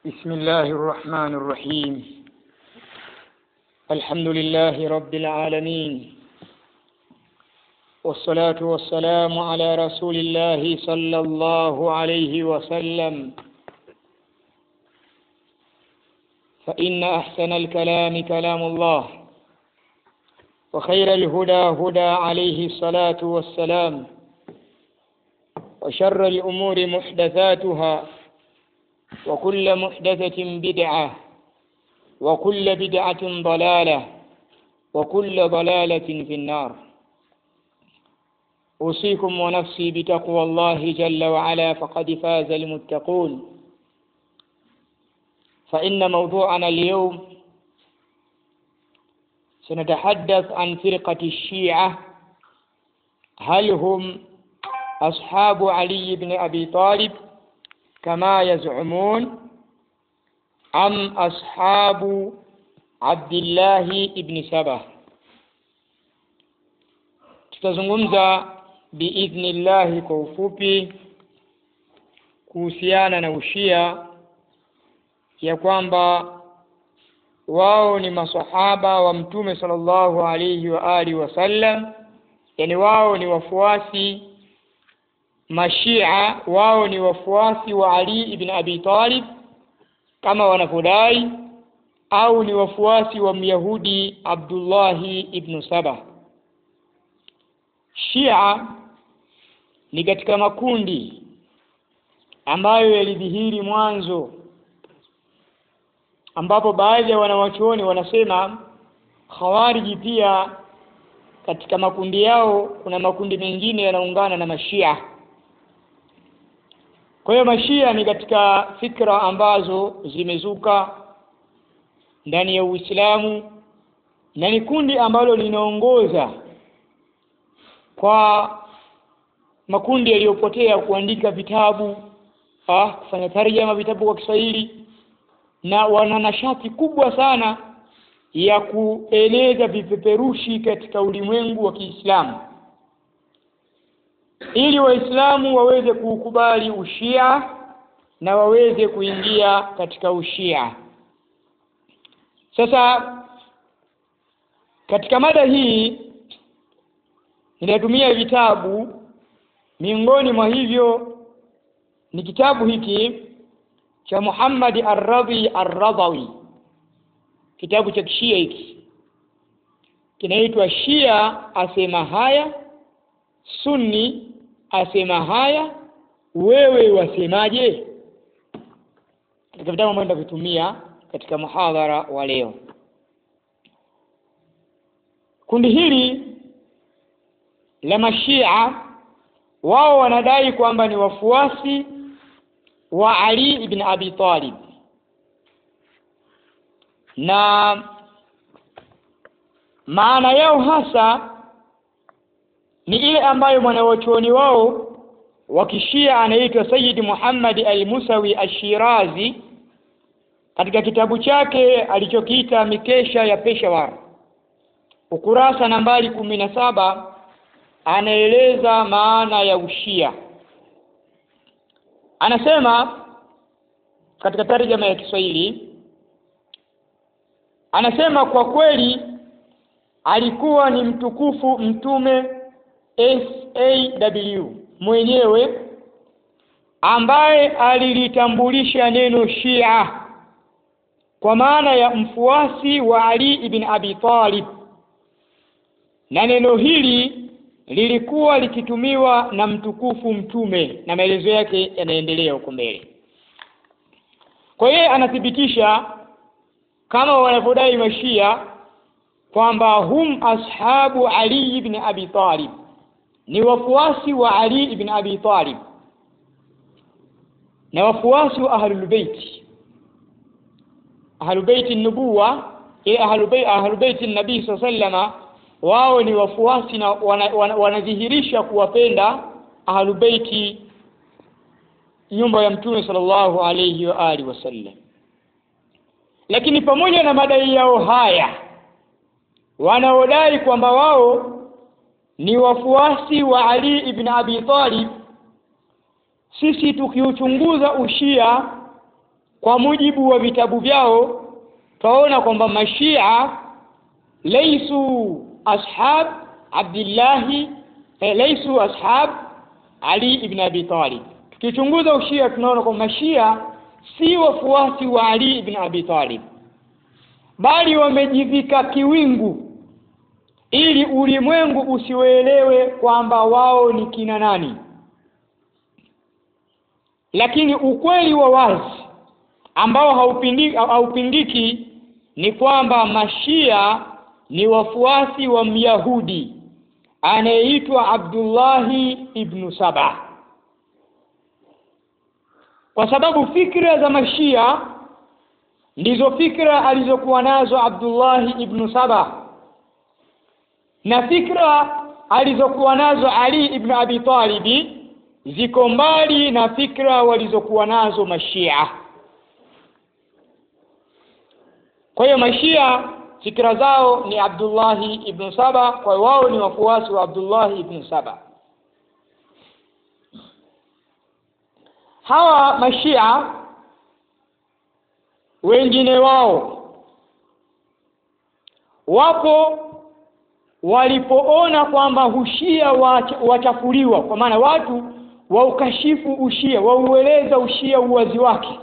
بسم الله الرحمن الرحيم. الحمد لله رب العالمين، والصلاة والسلام على رسول الله صلى الله عليه وسلم. فإن أحسن الكلام كلام الله، وخير الهدى هدى عليه الصلاة والسلام، وشر الأمور محدثاتها، وكل محدثة بدعة، وكل بدعة ضلالة، وكل ضلالة في النار. أوصيكم ونفسي بتقوى الله جل وعلا، فقد فاز المتقون. فإن موضوعنا اليوم سنتحدث عن فرقة الشيعة. هل هم أصحاب علي بن أبي طالب كما يزعمون، أم أصحاب عبد الله بن سبا؟ tutazungumza biidhnillah kwa ufupi kuhusiana na ushia, ya kwamba wao ni masahaba wa mtume sallallahu alayhi wa alihi wasallam, yani wao ni wafuasi mashia, wao ni wafuasi wa Ali ibn Abi Talib kama wanavyodai, au ni wafuasi wa Myahudi Abdullah ibn Saba. Shia ni katika makundi ambayo yalidhihiri mwanzo, ambapo baadhi ya wanawachuoni wanasema Khawariji pia katika makundi yao kuna makundi mengine yanaungana na mashia. Kwa hiyo mashia ni katika fikra ambazo zimezuka ndani ya Uislamu, na ni kundi ambalo linaongoza kwa makundi yaliyopotea kuandika vitabu, kufanya tarjama vitabu kwa Kiswahili, na wana nashati kubwa sana ya kueleza vipeperushi katika ulimwengu wa Kiislamu ili Waislamu waweze kukubali ushia na waweze kuingia katika ushia. Sasa katika mada hii ninatumia vitabu, miongoni mwa hivyo ni kitabu hiki cha Muhammad Ar-Radhi Ar-Radhawi. Kitabu cha Shia hiki kinaitwa Shia asema haya, Sunni asema haya, wewe wasemaje? Katika vitabu ambavyo nitavitumia katika muhadhara wa leo. Kundi hili la mashia wao wanadai kwamba ni wafuasi wa Ali ibn Abi Talib, na maana yao hasa ni ile ambayo mwanawachuoni wao wa Kishia anaitwa Sayyid Muhammad al-Musawi al-Shirazi katika kitabu chake alichokiita Mikesha ya Peshawar, ukurasa nambari 17, anaeleza maana ya ushia. Anasema katika tarjama ya Kiswahili, anasema kwa kweli alikuwa ni mtukufu Mtume SAW mwenyewe ambaye alilitambulisha neno Shia kwa maana ya mfuasi wa Ali ibn Abi Talib, na neno hili lilikuwa likitumiwa na mtukufu Mtume, na maelezo yake yanaendelea huko mbele. Kwa hiyo anathibitisha kama wanavyodai mashia kwamba hum ashabu Ali ibn Abi Talib, ni wafuasi wa Ali ibn Abi Talib na wafuasi wa Ahlul Bait, Ahlul Bait an-Nubuwa, Ahlul Bait an-Nabii sallallahu alayhi wasallam. Wao ni wafuasi na wanadhihirisha kuwapenda Ahlul Bait, nyumba ya Mtume sallallahu alayhi wa alihi wasallam. Lakini pamoja na madai yao haya, wanaodai kwamba wao ni wafuasi wa Ali ibn Abi Talib, sisi tukiuchunguza ushia kwa mujibu wa vitabu vyao tunaona kwamba mashia laisu ashab laisu ashab Ali ibn Abi Talib. Tukichunguza ushia tunaona kwamba mashia si wafuasi wa Ali ibn Abi Talib, bali wamejivika kiwingu ili ulimwengu usiwaelewe kwamba wao ni kina nani. Lakini ukweli wa wazi ambao haupindiki ni kwamba mashia ni wafuasi wa Myahudi anayeitwa Abdullah ibn Saba, kwa sababu fikra za mashia ndizo fikra alizokuwa nazo Abdullah ibn Saba, na fikra alizokuwa nazo Ali ibn Abi Talib ziko mbali na fikra walizokuwa nazo mashia. Kwa hiyo mashia fikra zao ni Abdullah ibn Saba, kwa wao ni wafuasi wa Abdullah ibn Saba. Hawa mashia wengine wao wapo walipoona kwamba ushia wachafuliwa, kwa maana watu waukashifu ushia, waueleza ushia uwazi wake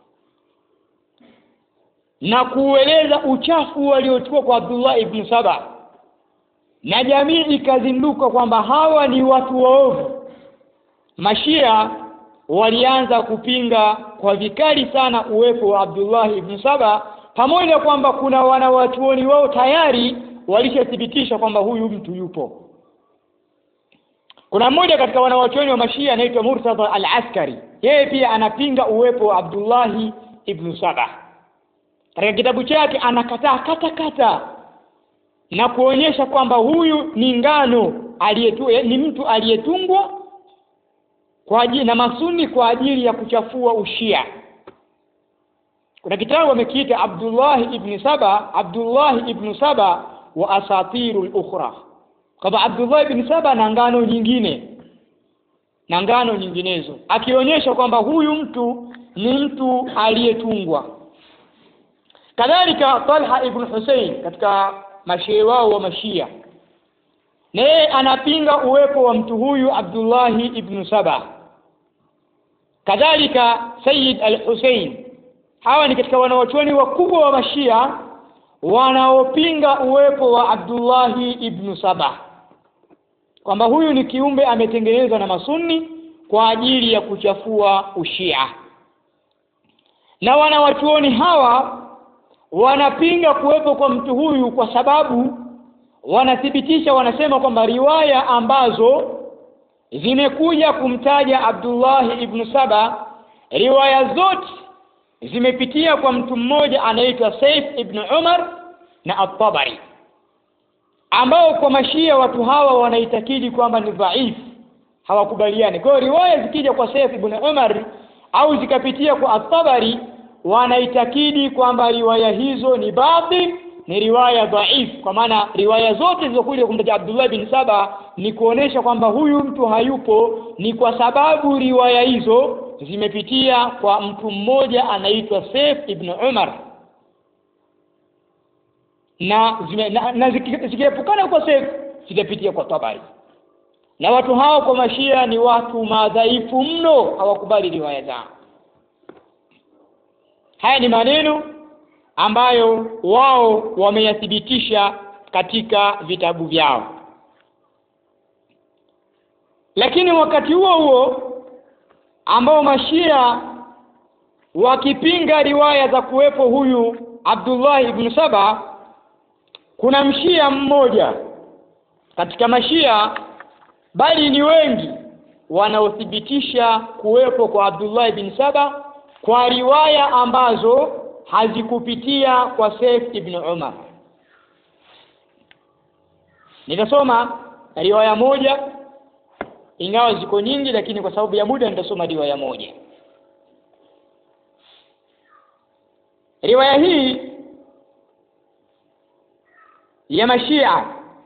na kueleza uchafu waliochukua kwa Abdullah ibn Saba, na jamii ikazinduka kwamba hawa ni watu waovu. Mashia walianza kupinga kwa vikali sana uwepo wa Abdullah ibn Saba, pamoja kwamba kuna wanawachuoni wao tayari walishathibitisha kwamba huyu mtu yupo. Kuna mmoja katika wanawachuoni wa mashia anaitwa Murtada al-Askari, yeye pia anapinga uwepo wa Abdullah ibn Saba. Katika kitabu chake anakataa kata na kuonyesha kwamba huyu ni ngano ni mtu aliyetungwa kwa ajili na masuni kwa ajili ya kuchafua ushia. Kuna kitabu amekiita Abdullah ibn Saba wa asatirul ukhra, kama Abdullah ibn Saba na ngano nyinginezo, akionyesha kwamba huyu mtu ni mtu aliyetungwa. Kadhalika Talha ibn Hussein katika mashehe wao wa mashia, naye anapinga uwepo wa mtu huyu Abdullah ibn Saba. Kadhalika Sayyid al-Hussein. Hawa ni katika wanawachuoni wakubwa wa mashia wanaopinga uwepo wa Abdullah ibn Saba, kwamba huyu ni kiumbe ametengenezwa na masunni kwa ajili ya kuchafua ushia. Na wanawachuoni hawa wanapinga kuwepo kwa mtu huyu kwa sababu wanathibitisha, wanasema kwamba riwaya ambazo zimekuja kumtaja Abdullah ibn Saba, riwaya zote zimepitia kwa mtu mmoja anaitwa Saif ibn Umar na At-Tabari, ambao kwa mashia watu hawa wanaitakidi kwamba ni dhaifu, hawakubaliani. Kwa hiyo riwaya zikija kwa Saif ibn Umar au zikapitia kwa At-Tabari, wanaitakidi kwamba riwaya hizo ni batil, ni riwaya dhaifu, kwa maana riwaya zote zilizokuja kumtaja Abdullah bin Saba ni kuonesha kwamba huyu mtu hayupo, ni kwa sababu riwaya hizo zimepitia kwa mtu mmoja anaitwa Saif ibn Umar, na zikiepukana kwa Saif zitapitia kwa Tabari. Na watu hao kwa mashia ni watu madhaifu mno, hawakubali riwaya zao. Haya ni maneno ambayo wao wameyathibitisha katika vitabu vyao. Lakini wakati huo ambao mashia wakipinga riwaya za kuwepo huyu Abdullah ibn Saba, kuna mshia mmoja katika mashia, bali ni wengi, wanaothibitisha kuwepo kwa Abdullah ibn Saba kwa riwaya ambazo hazikupitia kwa Saif ibn Umar. Nitasoma riwaya moja, ingawa ziko nyingi, lakini kwa sababu ya muda nitasoma riwaya moja. Riwaya hii ya mashia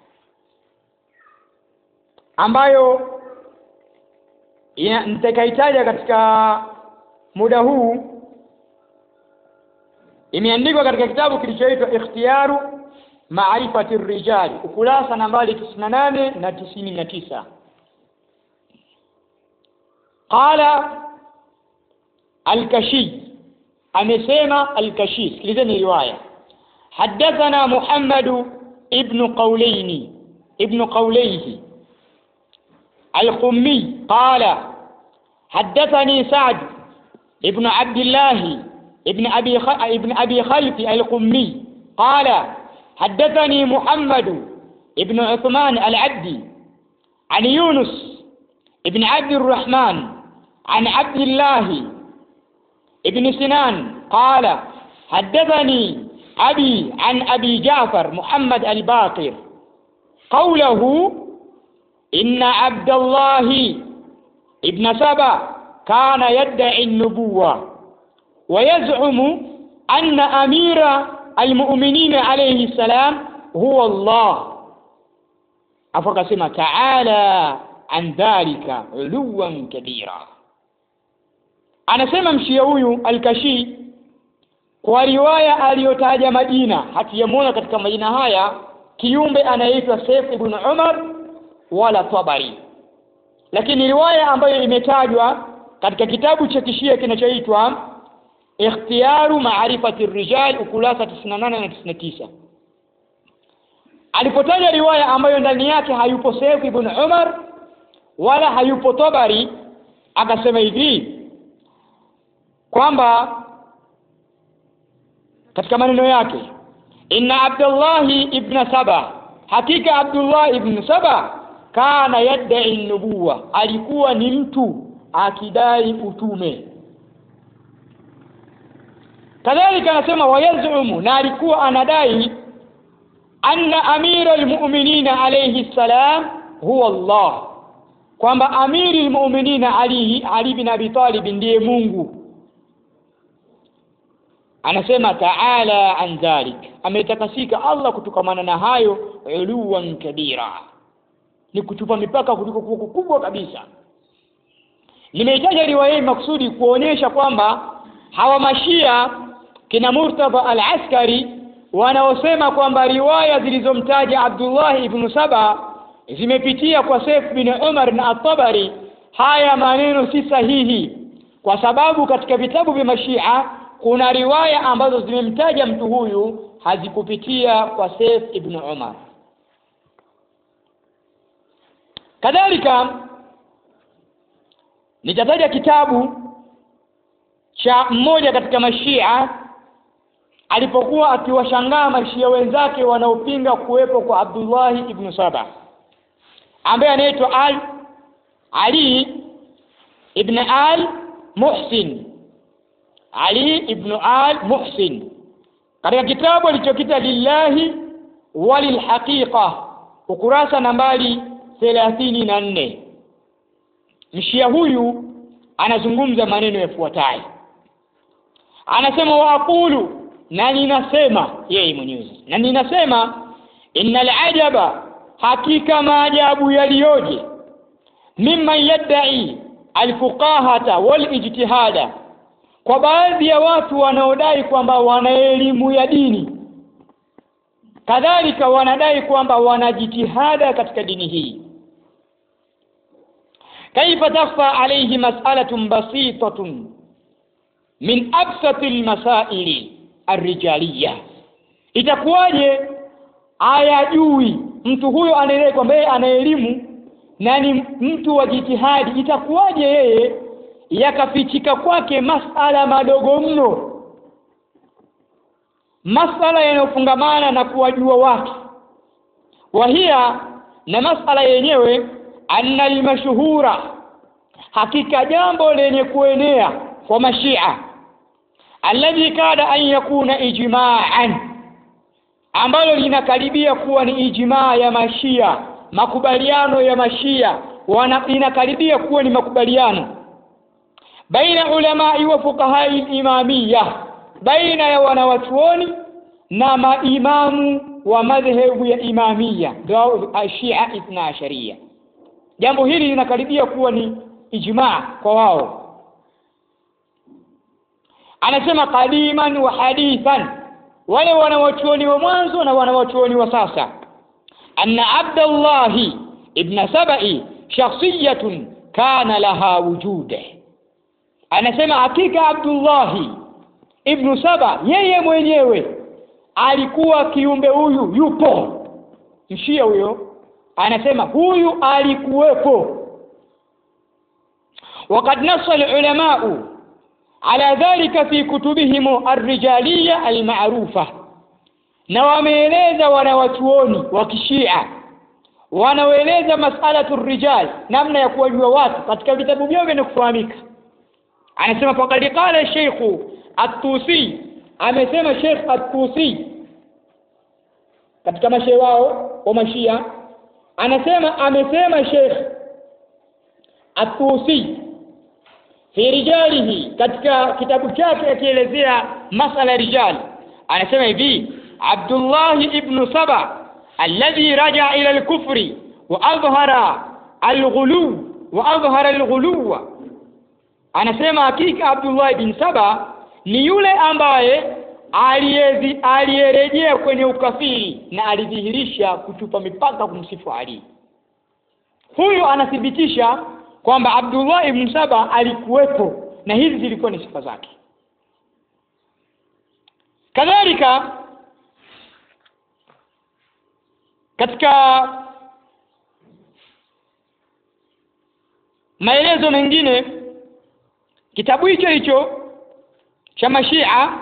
ambayo nitakaitaja katika muda huu imeandikwa katika kitabu kilichoitwa Ikhtiyaru Ma'rifati Rijal, ukurasa nambari 98 na 99. Qala al-Kashi, amesema al-Kashi, sikilizeni riwaya. Hadathana Muhammad ibn Qawlayhi al-Qummi qala حدثني سعد ابن عبد الله ابن أبي خلف القمي قال حدثني محمد ابن عثمان العبدي عن يونس ابن عبد الرحمن عن عبد الله ابن سنان قال حدثني أبي عن أبي جعفر محمد الباقر قوله إن عبد الله ابن سبا كان يدعي النبوة ويزعم أن أمير المؤمنين عليه السلام هو الله. أفقسم تعالى عن ذلك علوا كبيرا. أنا سمع مشيوي الكشي kwa riwaya aliyotaja Madina, hatiyamuona katika majina haya kiumbe anaitwa Saif ibn Umar wala Tabari, lakini riwaya ambayo imetajwa katika kitabu cha Kishia kinachoitwa Ikhtiyaru Ma'rifati Rijal, ukurasa 98 na 99, alipotaja riwaya ambayo ndani yake hayupo Saif ibn Umar wala hayupo Tabari, akasema hivi kwamba katika maneno yake, inna Abdullah ibn Saba, hakika Abdullah ibn Saba kana yadai nubuwa, alikuwa ni mtu akidai utume. Kadhalika anasema wayazumu, na alikuwa anadai anna amira almu'minina alayhi salam huwa Allah, kwamba amiri almu'minina Ali bin Abi Talib ndiye Mungu. Anasema ta'ala an dhalik, ametakasika Allah kutokamana na hayo, uluwan kabira, ni kutupa mipaka kuliko kubwa kabisa. Nimeitaja riwaya hii maksudi kuonyesha kwamba hawa mashia kina Murtadha al-Askari wanaosema kwamba riwaya zilizomtaja Abdullah ibn Saba zimepitia kwa Saif bin Umar na At-Tabari, haya maneno si sahihi, kwa sababu katika vitabu vya mashia kuna riwaya ambazo zimemtaja mtu huyu hazikupitia kwa Saif ibn Umar. Kadhalika nitataja kitabu cha mmoja katika mashia alipokuwa akiwashangaa mashia wenzake wanaopinga kuwepo kwa Abdullah ibn Saba, ambaye anaitwa Ali ibn al-Muhsin, Ali ibn al-Muhsin, katika kitabu alichokita Lillahi walilhaqiqa, ukurasa nambari 34. Mshia huyu anazungumza maneno yafuatayo. Anasema waaqulu, na ninasema yeye mwenyewe, na ninasema innal ajaba, hakika maajabu yaliyoje, mimma yadai alfuqahata wal ijtihada, kwa baadhi ya watu wanaodai kwamba wana elimu ya dini, kadhalika wanadai kwamba wanajitihada katika dini hii. Kaifa takhfa alayhi mas'alatun basitatun min absatil masaili ar-rijaliyah, itakuwaje hayajui mtu huyo anaeleza kwamba yeye ana elimu na ni mtu wa jitihadi, itakuwaje yeye yakafichika kwake masala madogo mno, masala yanayofungamana na kuwajua watu. Wahia, na masala yenyewe, anna al-mashhura, hakika jambo lenye kuenea kwa mashia, alladhi kada an yakuna ijma'an, ambalo linakaribia kuwa ni ijmaa ya mashia, makubaliano ya mashia, linakaribia kuwa ni makubaliano baina ulama wa fuqaha al-imamiyya, baina ya wanawachuoni na maimamu wa madhehebu ya imamiyya, ndio Shia Ithna Ashariya. Jambo hili linakaribia kuwa ni ijmaa kwa wao. anasema qadiman wa hadithan, wale wanawachuoni wa mwanzo na wanawachuoni wa sasa, anna Abdullah ibn Sabai shakhsiyatun kana laha wujude. Anasema hakika Abdullah ibn Saba yeye mwenyewe alikuwa kiumbe huyu yupo. Mshia huyo anasema huyu alikuwepo. وقد نص العلماء على ذلك في كتبهم الرجالية المعروفة. na wameeleza wanawachuoni wa kishia wanaeleza mas'alatu rijal, namna ya kuwajua watu katika vitabu vyao vinakufahamika. Anasema faqad qala Sheikh At-Tusi, amesema Sheikh At-Tusi katika mashehe wao wa mashia, amesema Sheikh At-Tusi fi rijalihi, katika kitabu chake akielezea masala rijal, anasema hivi: Abdullah ibn Saba alladhi raja ila al-kufri wa adhhara al-ghulu anasema hakika Abdullah ibn Saba ni yule ambaye aliyerejea kwenye ukafiri na alidhihirisha kutupa mipaka kumsifu Ali. Huyu anathibitisha kwamba Abdullah ibn Saba alikuwepo na hizi zilikuwa ni sifa zake. Kadhalika katika maelezo mengine kitabu hicho cha Mashia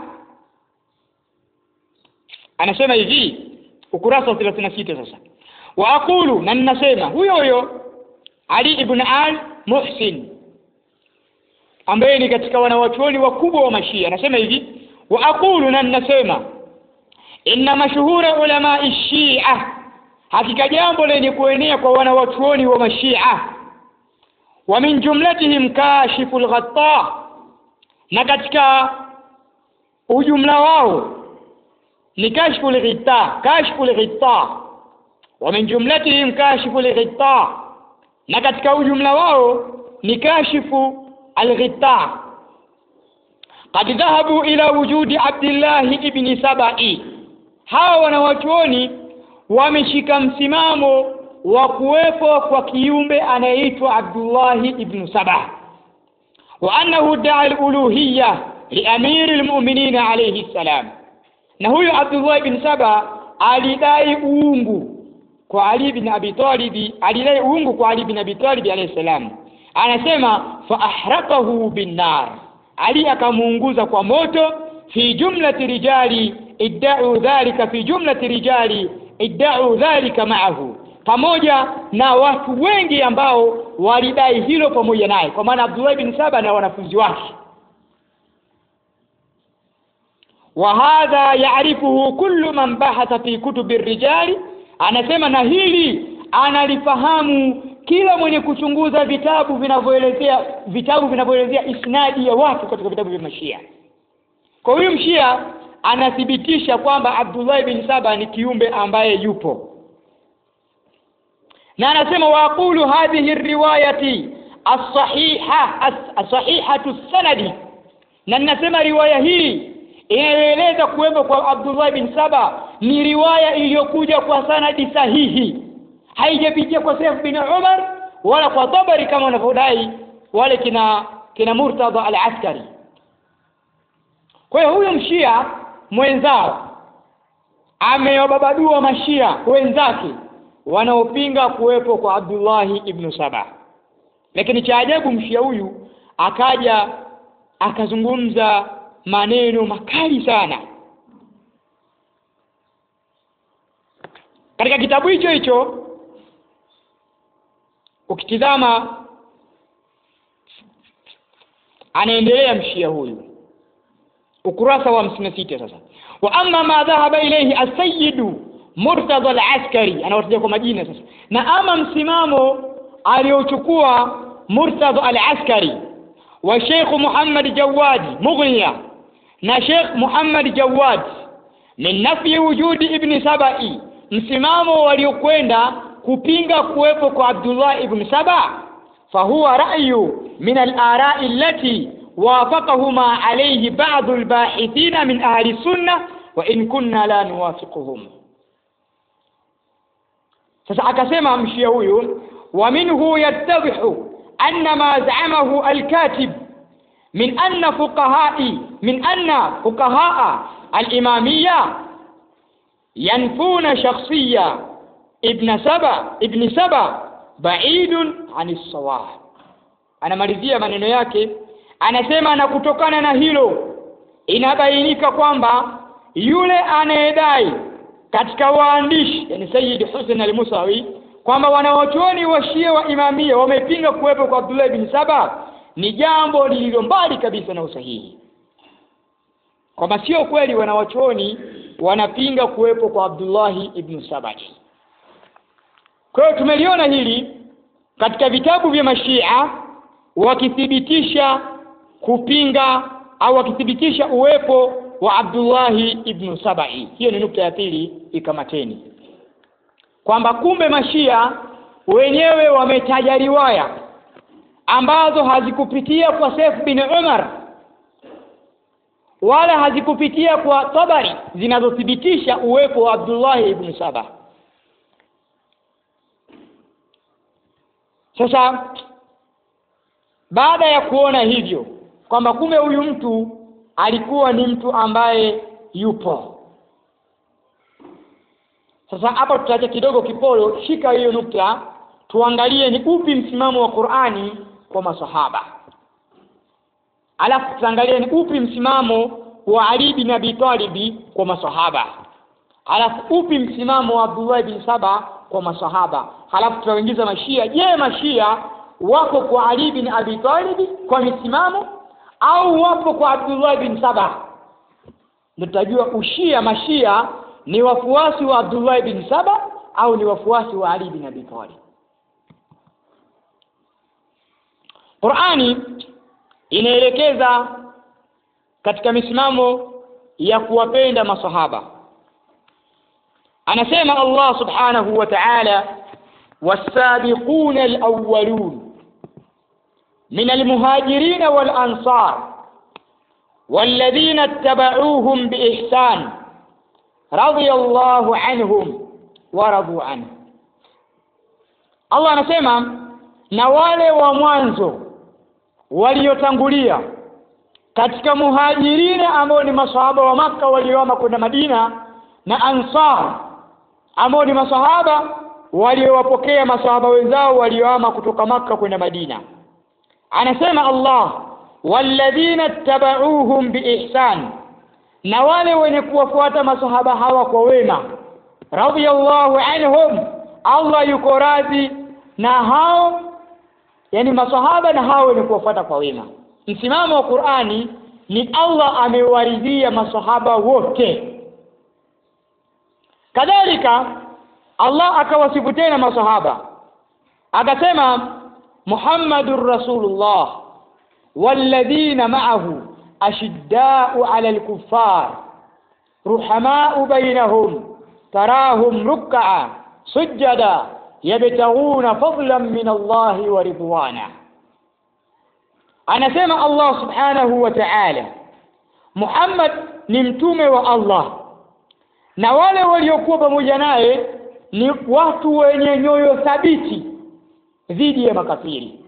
anasema hivi, ukurasa wa 36 sasa: wa aqulu, na ninasema huyo Ali ibn al-Muhsin ambaye ni katika wanawachuoni wakubwa wa Mashia, anasema hivi: wa aqulu, na ninasema inna mashhura ulama ash-Shia, hakika jambo lenye kuenea kwa wanawachuoni wa Mashia, wa min jumlatihim kashiful ghatta, na katika ujumla wao ni kashful ghitta, wa min jumlatihim kashiful ghitta, na katika ujumla wao ni kashifu al-ghitta. Qad dhahabu ila wujudi Abdullah ibn Sabai, hawa wanawachuoni wameshika msimamo wa kuwepo kwa kiumbe anayeitwa Abdullah ibn Saba, wa annahu da'a al-uluhiyya li amir al-mu'minin alayhi salam, na huyo Abdullah ibn Saba alidai uungu kwa Ali ibn Abi Talib, alayhi salam. Anasema fa ahraqahu bin nar, Ali akamuunguza kwa moto, fi jumlati rijali idda'u dhalika ma'ahu, pamoja na watu wengi ambao walidai hilo pamoja naye, kwa maana Abdullah ibn Saba na wanafunzi wake. Wa hadha ya'rifuhu kullu man bahatha fi kutubi ar-rijali, anasema na hili analifahamu kila mwenye kuchunguza vitabu vinavyoelezea isnadi ya watu katika vitabu vya Mashia. Kwa huyu mshia anathibitisha kwamba Abdullah ibn Saba ni kiumbe ambaye yupo, na anasema wa aqulu hadhihi riwayati as-sahihatu as-sanadi, na ninasema riwaya hii inaeleza kuwepo kwa Abdullah ibn Saba ni riwaya iliyokuja kwa sanadi sahihi, haijapitia kwa Saif bin Umar wala kwa Tabari kama wanavyodai wale kina Murtada al-Askari. Kwa hiyo huyo mshia mwenzao amewababadua mashia wenzake wanaopinga kuwepo kwa Abdullah ibn Saba. Lakini cha ajabu, mshia huyu akaja akazungumza maneno makali sana katika kitabu hicho. Ukitizama anaendelea mshia huyu ukurasa wa 56 sasa: wa amma ma dhahaba ilayhi as-sayyid Murtada al-Askari, anawatajia kwa majina sasa, na ama msimamo aliochukua Murtada al-Askari wa Sheikh Muhammad Jawad Mughniya na Sheikh Muhammad Jawad min nafi wujudi ibn Sabai, msimamo waliokwenda kupinga kuwepo kwa Abdullah ibn Saba, fa huwa ra'yu min al-ara'i allati wafaqahuma alayhi ba'd al-bahithina min ahli sunnah wa in kunna la nuwafiquhum. Sasa akasema mshia huyu, wa minhu yattadhihu anna ma za'amahu al-katib min anna fuqahaa al-imamiyya yanfuna shakhsiyya ibn Saba ba'idun 'anis sawab. Anamalizia maneno yake, anasema na kutokana na hilo inabainika kwamba yule anayedai katika waandishi, yani Sayyid Hussein al-Musawi, kwamba wanawachuoni wa Shia wa Imamia wamepinga kuwepo kwa Abdullah ibn Saba, ni jambo lililo mbali kabisa na usahihi. Kwamba sio kweli wanawachuoni wanapinga kuwepo kwa Abdullah ibn Saba. Kwa hiyo tumeliona hili katika vitabu vya Mashia wakithibitisha kupinga au wakithibitisha uwepo wa Abdullah ibn Sabai. Hiyo ni nukta ya pili, ikamateni. Kwamba kumbe Mashia wenyewe wametaja riwaya ambazo hazikupitia kwa Saif bin Umar wala hazikupitia kwa Tabari zinazothibitisha uwepo wa Abdullah ibn Saba. Sasa baada ya kuona hivyo kwamba kumbe huyu mtu alikuwa ni mtu ambaye yupo, sasa hapa tutaacha kidogo kipolo, shika hiyo nukta, tuangalie ni upi msimamo wa Qur'ani kwa masahaba. Alafu tuangalie ni upi msimamo wa Ali bin Abi Talib kwa masahaba. Alafu upi msimamo wa Abdullah bin Saba kwa masahaba. Halafu tutaingiza Mashia. Je, Mashia wako kwa Ali bin Abi Talib kwa misimamo au wapo kwa Abdullah bin Saba? Tutajua ushia Mashia ni wafuasi wa Abdullah bin Saba au ni wafuasi wa Ali bin Abi Talib. Qur'ani inaelekeza katika misimamo ya kuwapenda masahaba. Anasema Allah subhanahu wa ta'ala, was-sabiquna al-awwalun min al-muhajirin wal-ansar walladhina ittaba'uuhum bi-ihsan radiyallahu anhum wa radu anhu. Allah anasema na wale wa mwanzo waliotangulia katika muhajirina ambao ni masahaba wa Makka waliohama kwenda Madina, na ansar ambao ni masahaba waliowapokea masahaba wenzao waliohama kutoka Makka kwenda Madina. Anasema Allah, walladhina ittaba'uuhum biihsan, na wale wenye kuwafuata masahaba hawa kwa wema, radiyallahu anhum, Allah yuko radhi na hao, yani masahaba na hao wenye kuwafuata kwa wema. Msimamo wa Qur'ani ni Allah amewaridhia masahaba wote. Kadhalika Allah akawasifu tena masahaba, akasema Muhammadur Rasulullah walladhina ma'ahu ashidda'u 'alal kuffar ruhama'u bainahum tarahum ruk'a sujada yabtaghuna fadlan min Allah wa ridwana. Anasema Allah subhanahu wa ta'ala, Muhammad ni mtume wa Allah na wale waliokuwa pamoja naye ni watu wenye nyoyo thabiti dhidi ya makafiri.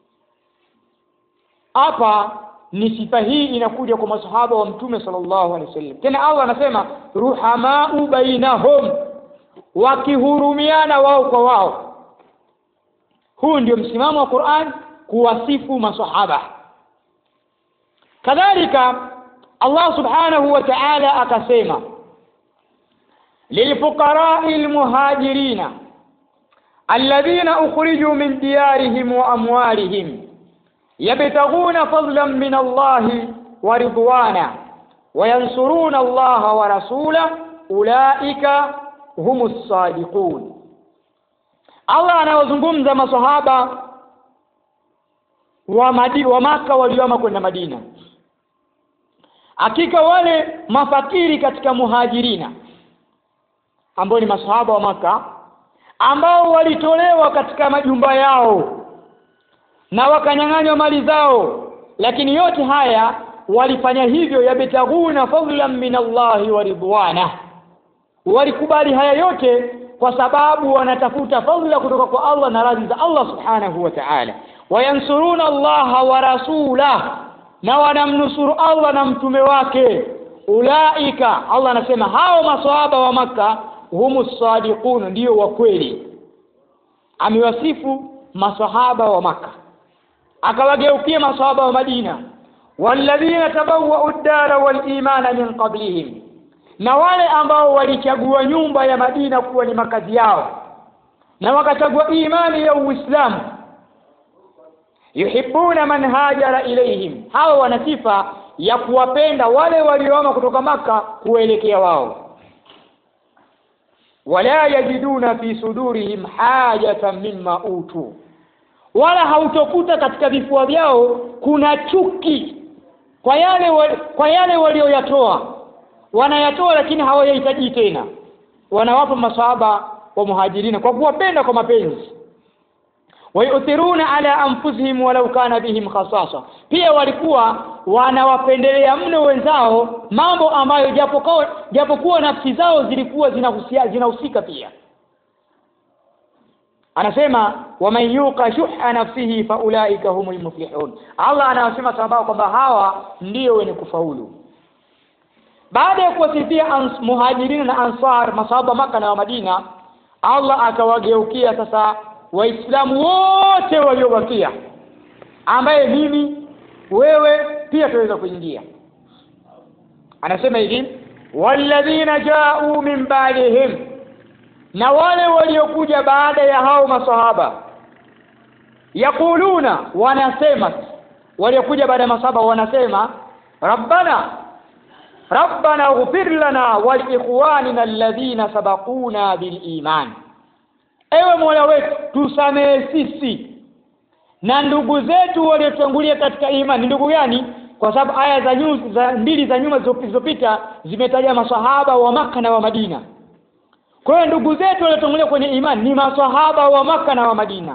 Hapa ni sifa hii inakuja kwa masahaba wa mtume sallallahu alaihi wasallam. Tena Allah anasema ruhamau bainahum, wakihurumiana wao kwa wao. Huu ndio msimamo wa Qur'an kuwasifu masahaba. Kadhalika Allah subhanahu wa ta'ala akasema lilfuqara'i almuhajirina alladhina ukhrijuu min diyarihim wa amwalihim yabtaghuna fadlan min Allahi wa ridwana wa yansuruna Allaha wa rasulahu ulaika humus sadiqun. Allah anawazungumza masahaba wa Makka waliohama kwenda Madina. Hakika wale mafakiri katika muhajirina ambao ni masahaba wa Makka, ambao walitolewa katika majumba yao na wakanyang'anywa mali zao lakini yote haya walifanya hivyo yabtaguna fadlan min Allah wa ridwana, walikubali haya yote kwa sababu wanatafuta fadhila kutoka kwa Allah na radhi za Allah subhanahu wa ta'ala. Wayansuruna Allah wa rasulahu, na wanamnusuru Allah na mtume wake. Ulaika, Allah anasema hao maswahaba wa Makka humus sadiqun, ndio wa kweli. Amewasifu maswahaba wa Makka, akawageukia maswahaba wa Madina, walladhina tabawwa'u ad-dara wal imana min qablihim, na wale ambao walichagua nyumba ya Madina kuwa ni makazi yao na wakachagua imani ya Uislamu. Yuhibbuna man hajara ilayhim, hawa wana sifa ya kuwapenda wale waliohama kutoka Maka kuelekea wao. Wala yajiduna fi sudurihim hajatan mimma utu, wala hautokuta katika vifua vyao kuna chuki kwa yale walioyatoa. Wanayatoa lakini hawayahitaji tena, wanawapa maswahaba wa Muhajirina kwa kuwapenda kwa mapenzi. Wayuthiruna ala anfusihim walau kana bihim khasasa, pia walikuwa wanawapendelea mno wenzao mambo ambayo japokuwa nafsi zao zilikuwa zinahusika pia. Anasema waman yuqa shuhha nafsihi faulaika humul muflihun, Allah anasema sababu kwamba hawa ndio wenye kufaulu. Baada ya kuwasifia Muhajirin na Ansar, masahaba Maka na Madina, Allah akawageukia sasa Waislamu wote waliobakia, ambaye mimi wewe pia tuweza kuingia. Anasema hivi, walladhina ja'u min ba'dihim, na wale waliokuja baada ya hao masahaba, yakuluna, wanasema, waliokuja baada ya masahaba wanasema, rabbana ighfir lana wal ikhwanina alladhina sabaquna bil iman, ewe Mola wetu tusamehe sisi na ndugu zetu waliotangulia katika imani. Ndugu gani? Kwa sababu aya mbili za nyuma zilizopita zimetaja maswahaba wa Maka na wa Madina. Kwa hiyo ndugu zetu waliotangulia kwenye imani ni maswahaba wa Maka na wa Madina.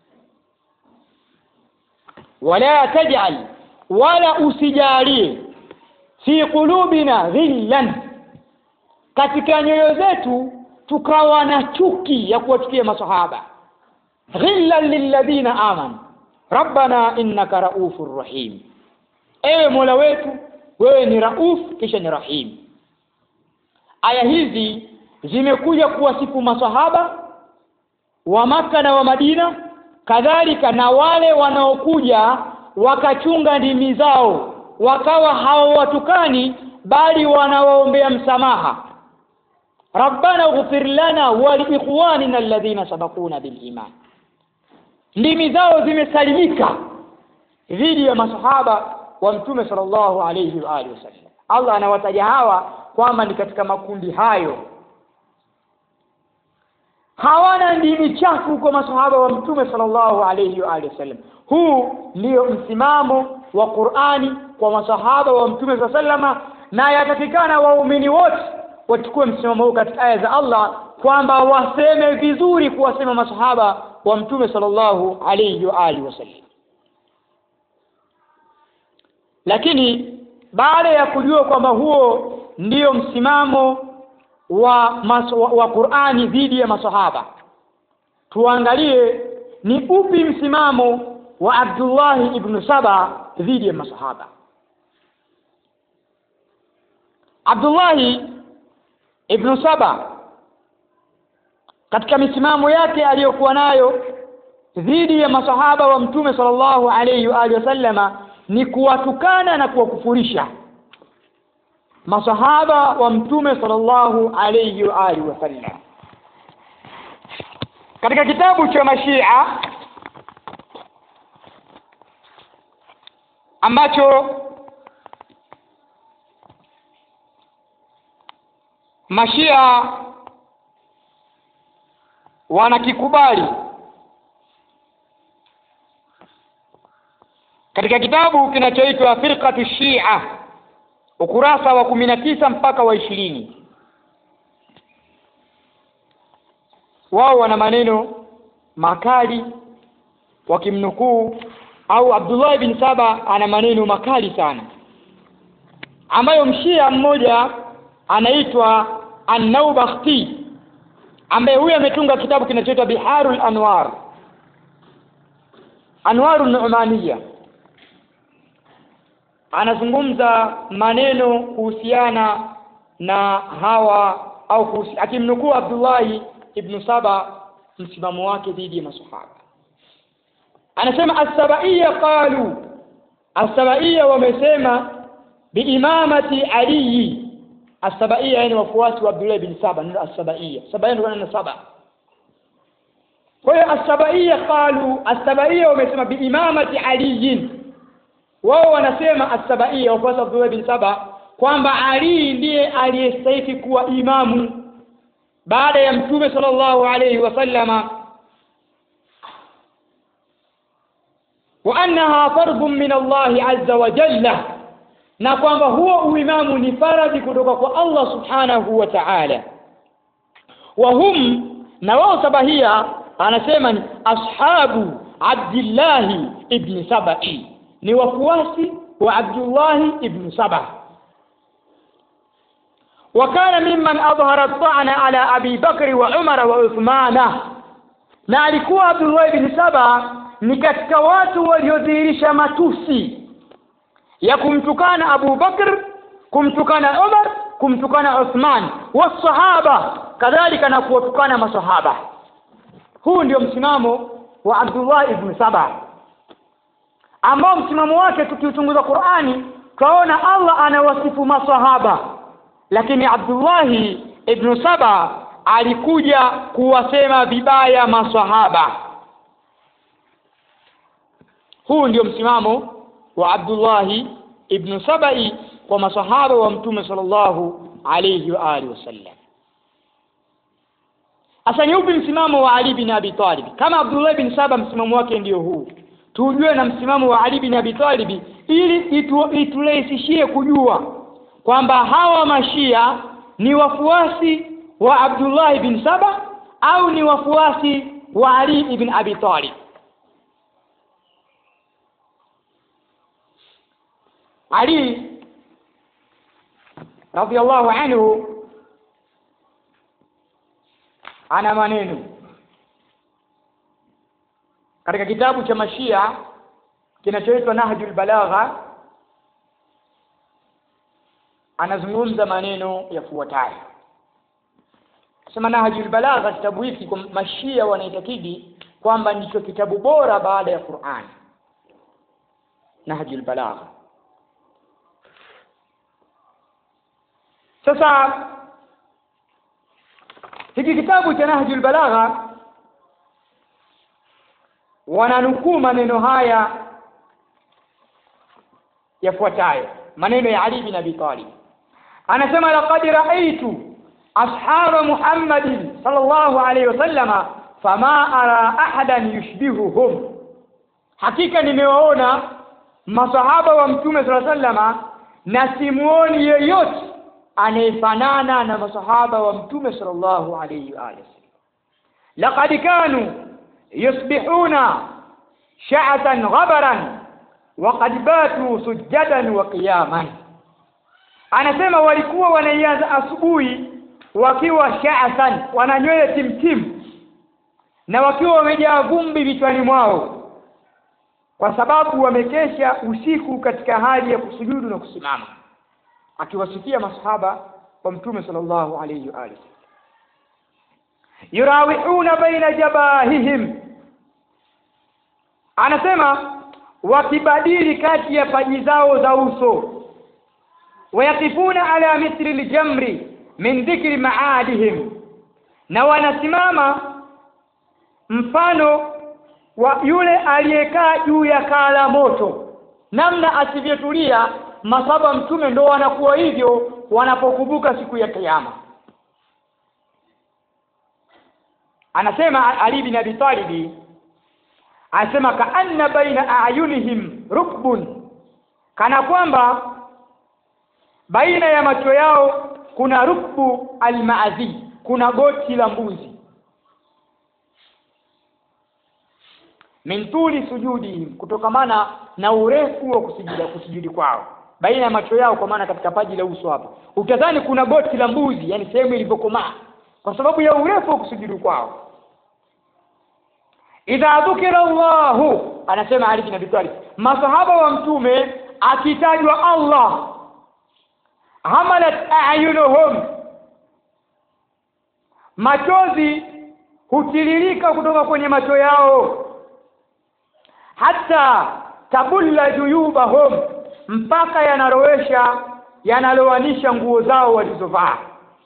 Wala taj'al, wala usijalie, fi qulubina ghillan, katika nyoyo zetu tukawa na chuki ya kuwachukia maswahaba. Ghillan lilladhina amanu rabbana innaka raufur rahim, ewe Mola wetu wewe ni rauf kisha ni rahim. Aya hizi zimekuja kuwasifu maswahaba wa Maka na wa Madina, kadhalika na wale wanaokuja wakachunga ndimi zao wakawa hawawatukani bali wanawaombea msamaha. Rabbana ighfir lana wa li ikhwanina alladhina sabaquna bil iman, ndimi zao zimesalimika dhidi ya masahaba wa Mtume sallallahu alayhi wa alihi wasallam. Allah anawataja hawa kwamba ni katika makundi hayo, hawana ndimi chafu kwa masahaba wa Mtume sallallahu alayhi wa alihi wasallam. Huu ndio msimamo wa Qur'ani kwa masahaba wa Mtume sallallahu alayhi wasallam, na yatakikana waumini wote wachukue msimamo huu katika aya za Allah kwamba waseme vizuri kuwasema masahaba wa Mtume sallallahu alayhi wa alihi wasallam. Lakini baada ya kujua kwamba huo ndio msimamo wa Qur'ani dhidi ya masahaba, tuangalie ni upi msimamo wa Abdullah ibn Saba dhidi ya masahaba. Abdullah ibn Saba katika misimamo yake aliyokuwa nayo dhidi ya masahaba wa Mtume sallallahu alayhi wa alihi wasallama ni kuwatukana na kuwakufurisha masahaba wa Mtume sallallahu alayhi wa alihi wasallam. Katika kitabu cha Mashia ambacho Mashia wanakikubali, katika kitabu kinachoitwa Firqatu Shia ukurasa wa 19 mpaka wa 20, wao wana maneno makali wakimnukuu au Abdullah ibn Saba ana maneno makali sana, ambayo mshia mmoja anaitwa An-Naubakhti, ambaye huyu ametunga kitabu kinachoitwa Biharul Anwar, Anwarun Nu'maniyya. Anazungumza maneno kuhusiana na hawa au akimnukuu Abdullah ibn Saba msimamo wake dhidi ya masahaba. Anasema as-Sabaiyya qalu, as-Sabaiyya wamesema biimamati Ali. As-Sabaiyya yani wafuasi wa Abdullah ibn Saba, ndio as-Sabaiyya. Sabaiyya ndio na saba. Kwa hiyo as-Sabaiyya qalu, as-Sabaiyya wamesema biimamati Ali. Wao wanasema as-Sabaiyya wafuasi wa Abdullah ibn Saba kwamba Ali ndiye aliyestahili kuwa imamu baada ya Mtume sallallahu alayhi wasallama, wa annaha fardhun min Allah azza wa jalla, na kwamba huo uimamu ni faradhi kutoka kwa Allah subhanahu wa ta'ala. Wa hum, na wao Sabaiyya anasema ni ashabu Abdullah ibn Sabai, ni wafuasi wa Abdullah ibn Saba. وكان ممن أظهر الطعن على أبي بكر وعمر وعثمان، na alikuwa Abdullah ibn Saba ni katika watu waliodhihirisha matusi ya kumtukana Abu Bakr, kumtukana Umar, kumtukana Uthman, wasahaba kadhalika, na kuwatukana masahaba. Huu ndio msimamo wa Abdullah ibn Saba, ambao msimamo wake tukiuchunguza Qur'ani tunaona Allah anawasifu masahaba, lakini Abdullah ibn Saba alikuja kuwasema vibaya masahaba. Huu ndio msimamo wa Abdullah ibn Sabai kwa masahaba wa Mtume sallallahu alayhi wa alihi wasallam. Asa ni upi msimamo wa Ali bin Abi Talib? Kama Abdullah ibn Saba msimamo wake ndio huu, tujue na msimamo wa Ali bin Abi Talib ili itulahisishie kujua kwamba hawa mashia ni wafuasi wa Abdullah ibn Saba au ni wafuasi wa Ali ibn Abi Talib. Ali radhiyallahu anhu ana maneno katika kitabu cha mashia kinachoitwa Nahjul Balagha. Anazungumza maneno yafuatayo. Sema Nahjul Balagha, kitabu hiki kwa mashia wanaitakidi kwamba ndicho kitabu bora baada ya Qur'an. Nahjul Balagha. Sasa hiki kitabu cha Nahjul Balagha wananukuu maneno haya yafuatayo, maneno ya Ali bin Abi Talib. Anasema laqad ra'aytu ashab Muhammadin sallallahu alayhi wasallama fama ara ahadan yushbihuhum, hakika nimewaona masahaba wa Mtume sallallahu alayhi wasallama na simuoni yeyote anayefanana na masahaba wa Mtume sallallahu alayhi wa alihi. Laqad kanu yusbihuna sha'atan ghabaran wa qad batu sujadan wa qiyaman. Anasema walikuwa wanaianza asubuhi wakiwa sha'atan, wana nywele timtim, na wakiwa wamejaa vumbi vichwani mwao, kwa sababu wamekesha usiku katika hali ya kusujudu na kusimama, akiwasifia masahaba wa Mtume sallallahu alayhi wa alihi. Yurawihuna baina jabahihim, anasema wakibadili kati ya paji zao za uso. Wayakifuna ala mithli aljamri min dhikri maadihim, na wanasimama mfano wa yule aliyekaa juu ya kaa la moto, namna asivyotulia masahaba Mtume ndio wanakuwa hivyo wanapokumbuka siku ya Kiyama. Anasema Ali bin Abi Talib, anasema kaanna baina ayunihim rukbun, kana kwamba baina ya macho yao kuna rukbu almaazi, kuna goti la mbuzi. min tuli sujudihim, kutokamana na urefu wa kusujudi kwao, baina ya macho yao, kwa maana katika paji la uso hapa utadhani kuna goti la mbuzi, yani sehemu ilivyokomaa kwa sababu ya urefu wa kusujudi kwao. Idha dhukira Allahu, anasema Ali bin Abi Talib, masahaba wa mtume akitajwa Allah, hamalat a'yunuhum, machozi hutiririka kutoka kwenye macho yao, hata tabulla juyubahum, mpaka yanaloanisha nguo zao walizovaa.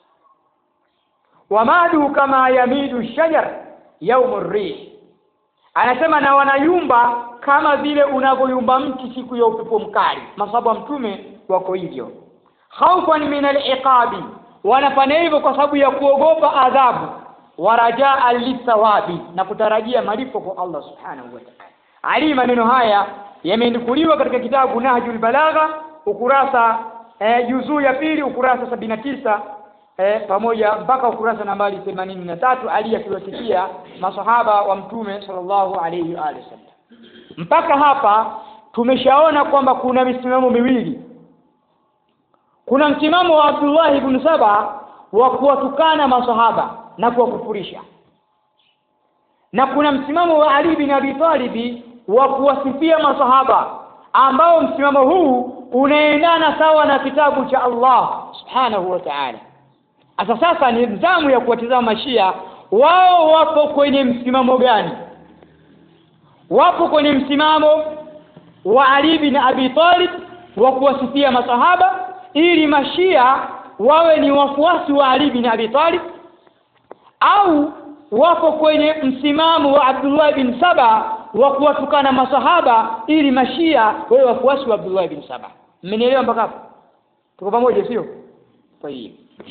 Wamadu kama yamidu shajar yaumur rih, anasema na wanayumba kama vile unavyoyumba mti siku ya upepo mkali. Masahaba mtume wako hivyo, khaufan min al-iqabi, wanafanya hivyo kwa sababu ya kuogopa adhabu, warajaa lithawabi, na kutarajia malipo kwa Allah subhanahu wa ta'ala. Ali, maneno haya yamenukuliwa katika kitabu Nahjul Balagha, ukurasa juzuu ya pili, ukurasa 79 pamoja mpaka ukurasa nambari 83, Ali akiwasikia masahaba wa mtume sallallahu alayhi wa sallam. Mpaka hapa tumeshaona kwamba kuna misimamo miwili. Kuna msimamo wa Abdullah ibn Saba wa kuwatukana masahaba na kuwakufurisha, na kuna msimamo wa Ali bin Abi Talib wa kuwasifia masahaba, ambao msimamo huu unaendana sawa na kitabu cha Allah subhanahu wa ta'ala. Sasa ni nidhamu ya kuwatizama Mashia, wao wapo kwenye msimamo gani? Wapo kwenye msimamo wa Ali bin Abi Talib wa kuwasifia masahaba, ili Mashia wawe ni wafuasi wa Ali bin Abi Talib, au wapo kwenye msimamo wa Abdullah bin Saba wa kuwatukana masahaba, ili Mashia wawe wafuasi wa Abdullah bin Saba? Mmenielewa mpaka hapo? Tuko pamoja, sio? Kwa hiyo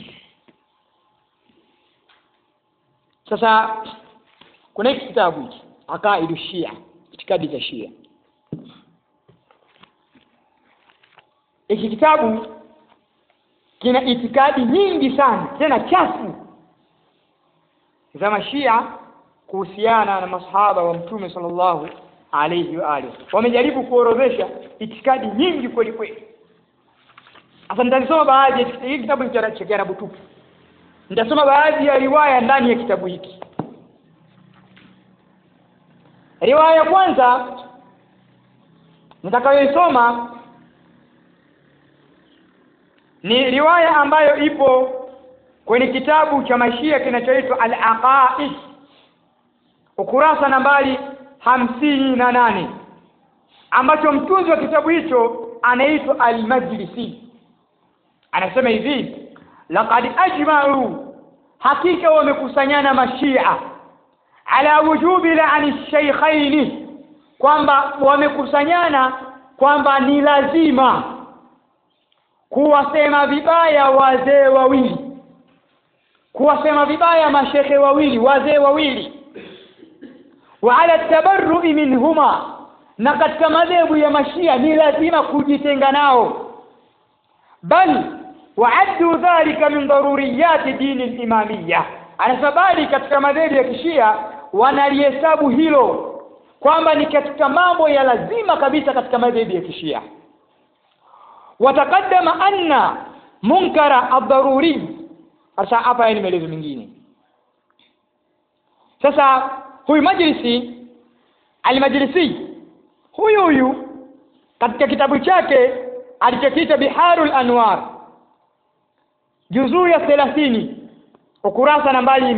sasa kuna kitabu hiki Aqaidu Shia, itikadi za Shia. Hiki kitabu kina itikadi nyingi sana, tena chafu za Mashia kuhusiana na masahaba wa mtume sallallahu alayhi wa alihi. Wamejaribu kuorodhesha itikadi nyingi kweli kweli. Sasa nitasoma baadhi ya hiki kitabu ni cha Kiarabu tu. Nitasoma baadhi ya riwaya ndani ya kitabu hiki. Riwaya ya kwanza nitakayoisoma ni riwaya ambayo ipo kwenye kitabu cha Mashia kinachoitwa Al-Aqaid, ukurasa nambari 58, ambacho mtunzi wa kitabu hicho anaitwa Al-Majlisi. Anasema hivi: laqad ajma'u, hakika wamekusanyana Mashia, ala wujubi la'ani shaykhaini, kwamba wamekusanyana kwamba ni lazima kuwasema vibaya wazee wawili, kuwasema vibaya mashekhe wawili, wazee wawili, wa ala tabarru'i minhuma, na katika madhehebu ya Mashia ni lazima kujitenga nao, bali wa'addu dhalika min daruriyati dini al-imamiyya. Anasabali katika madhehebu ya Kishia wanalihesabu hilo kwamba ni katika mambo ya lazima kabisa katika madhehebu ya Kishia. Watakaddama anna munkara ad-daruri. Sasa hapa ni maelezo mengine. Sasa huyu Majlisi, Al-Majlisi huyu katika kitabu chake alichokiita Biharul Anwar, juzuu ya 30, ukurasa nambari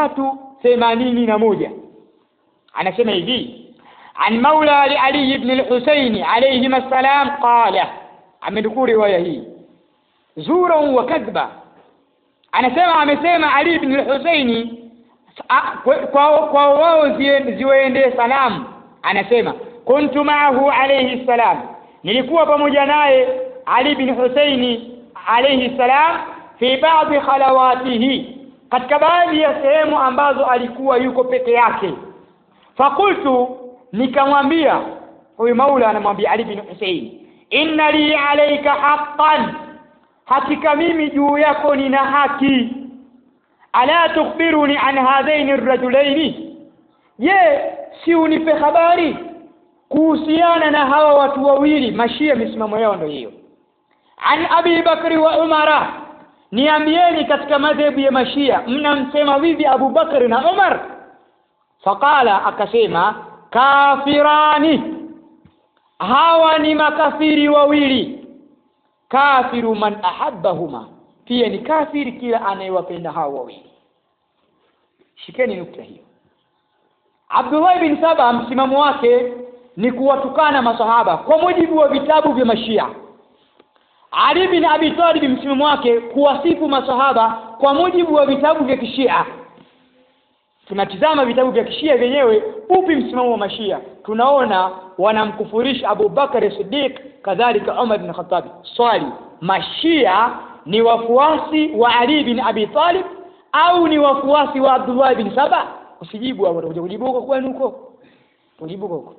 381, anasema hivi: an maula li Ali ibn al-Husayn alayhi assalam qala, amedukuu riwaya hii zura wa kadhba. Anasema amesema Ali ibn al-Husayn kwa wao ziwaendee salamu, anasema kuntu ma'ahu alayhi salam, nilikuwa pamoja naye Ali ibn Husayn alayhi salam fi baadhi khalawatihi, katika baadhi ya sehemu ambazo alikuwa yuko peke yake. Fakultu, nikamwambia, huyu maula anamwambia Ali bin Husayn, inna li alayka haqqan, hakika mimi juu yako nina haki. Ala tukhbiruni an hadhaini ar-rajulaini, je, si unipe habari kuhusiana na hawa watu wawili mashia misimamo yao ndio hiyo. An Abi Bakri wa Umara, niambieni katika madhehebu ya mashia mnamsema vipi Abu Bakr na Umar? Faqala, akasema kafirani, hawa ni makafiri wawili. Kafiru man ahabbahuma, pia ni kafiri kila anayewapenda hao wawili. Shikeni nukta hiyo. Abdullah bin Saba msimamo wake ni kuwatukana masahaba kwa mujibu wa vitabu vya mashia. Ali bin Abi Talib msimamo wake kuwasifu masahaba kwa mujibu wa vitabu vya kishia. Tunatizama vitabu vya kishia vyenyewe, upi msimamo wa mashia? Tunaona wanamkufurisha Abu Bakar Siddiq, kadhalika Umar bin Khattab. Swali, mashia ni wafuasi wa Ali bin Abi Talib au ni wafuasi wa Abdullah bin Saba? Usijibu hapo, utakujibu huko kwenu huko. Ujibu huko.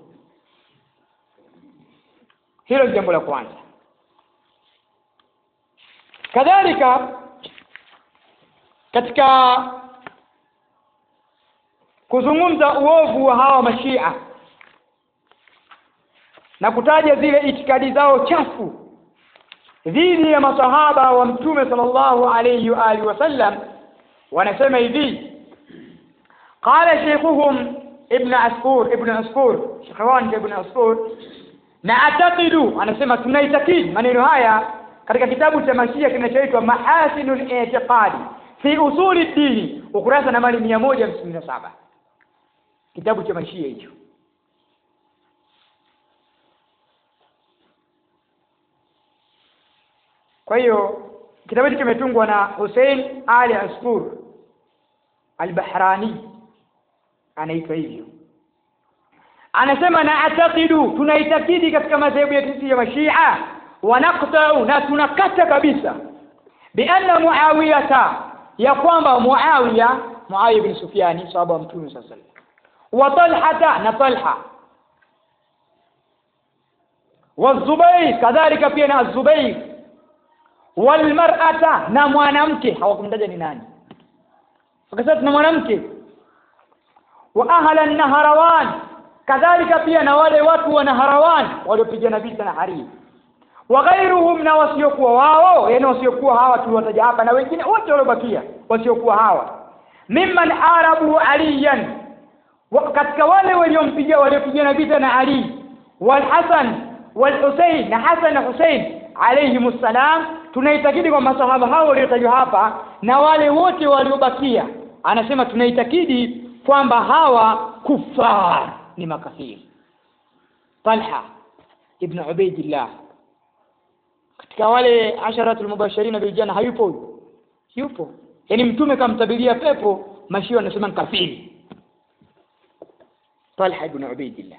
Hilo ni jambo la kwanza. Kadhalika katika kuzungumza uovu wa hawa mashia na kutaja zile itikadi zao chafu dhidi ya masahaba wa Mtume sallallahu alayhi wa alihi wasallam, wanasema hivi: qala shaykhuhum ibn Asfur Shekhawan ibn Asfur, na ataqidu, anasema tunaitakidi maneno haya katika kitabu cha mashia kinachoitwa Mahasinul I'tiqadi fi usuli dini, ukurasa nambari 157, kitabu cha mashia hicho. Kwa hiyo kitabu hiki kimetungwa na Hussein Ali Asfur al-Bahrani, anaitwa hivyo. Anasema na ataqidu, tunaitakidi katika madhehebu yetu ya mashia, wa naqta'u, na tunakata kabisa, bi anna Muawiyata, ya kwamba Muawiya bin Sufyani sahaba wa Mtume sallallahu alaihi wasallam, wa Talha na Talha, wa Zubayr kadhalika pia na Zubayr, wal mar'ata, na mwanamke, hawakumtaja ni nani, wakasema na mwanamke, wa ahla an-Nahrawan, kadhalika pia na wale watu wa Nahrawan waliopigana vita na Harib, wa ghairuhum, na wasiokuwa wao, yani wasiokuwa hawa tuliwataja hapa na wengine wote waliobakia wasiokuwa hawa, mimman arabu aliyan, katika wale waliopigana vita na Ali, wal Hasan wal Husayn, na Hasan na Husayn alayhimus salam. Tunaitakidi kwa masahaba hao waliotajwa hapa na wale wote waliobakia, anasema tunaitakidi kwamba hawa kufar, ni makafiri. Talha ibn Ubaidillah katika wale 10 mubashirin bil janna hayupo, yupo, yani Mtume kamtabiria pepo, mashia wanasema kafiri. Talha ibn Ubaidillah.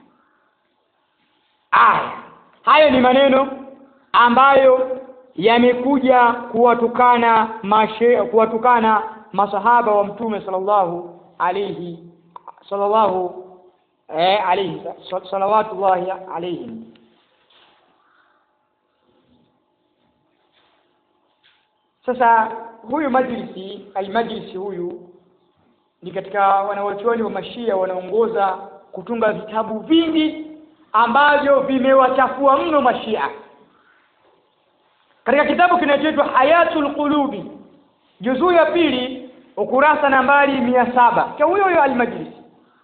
Hayo ni maneno ambayo yamekuja kuwatukana masahaba wa Mtume sallallahu alayhi salawatullahi alayhim. Sasa huyu al-Majlisi huyu ni katika wanawachuoni wa mashia, wanaongoza kutunga vitabu vingi ambavyo vimewachafua mno mashia. Katika kitabu kinachoitwa Hayatul Qulubi, juzuu ya 2, ukurasa nambari 700, kwa huyo al-Majlisi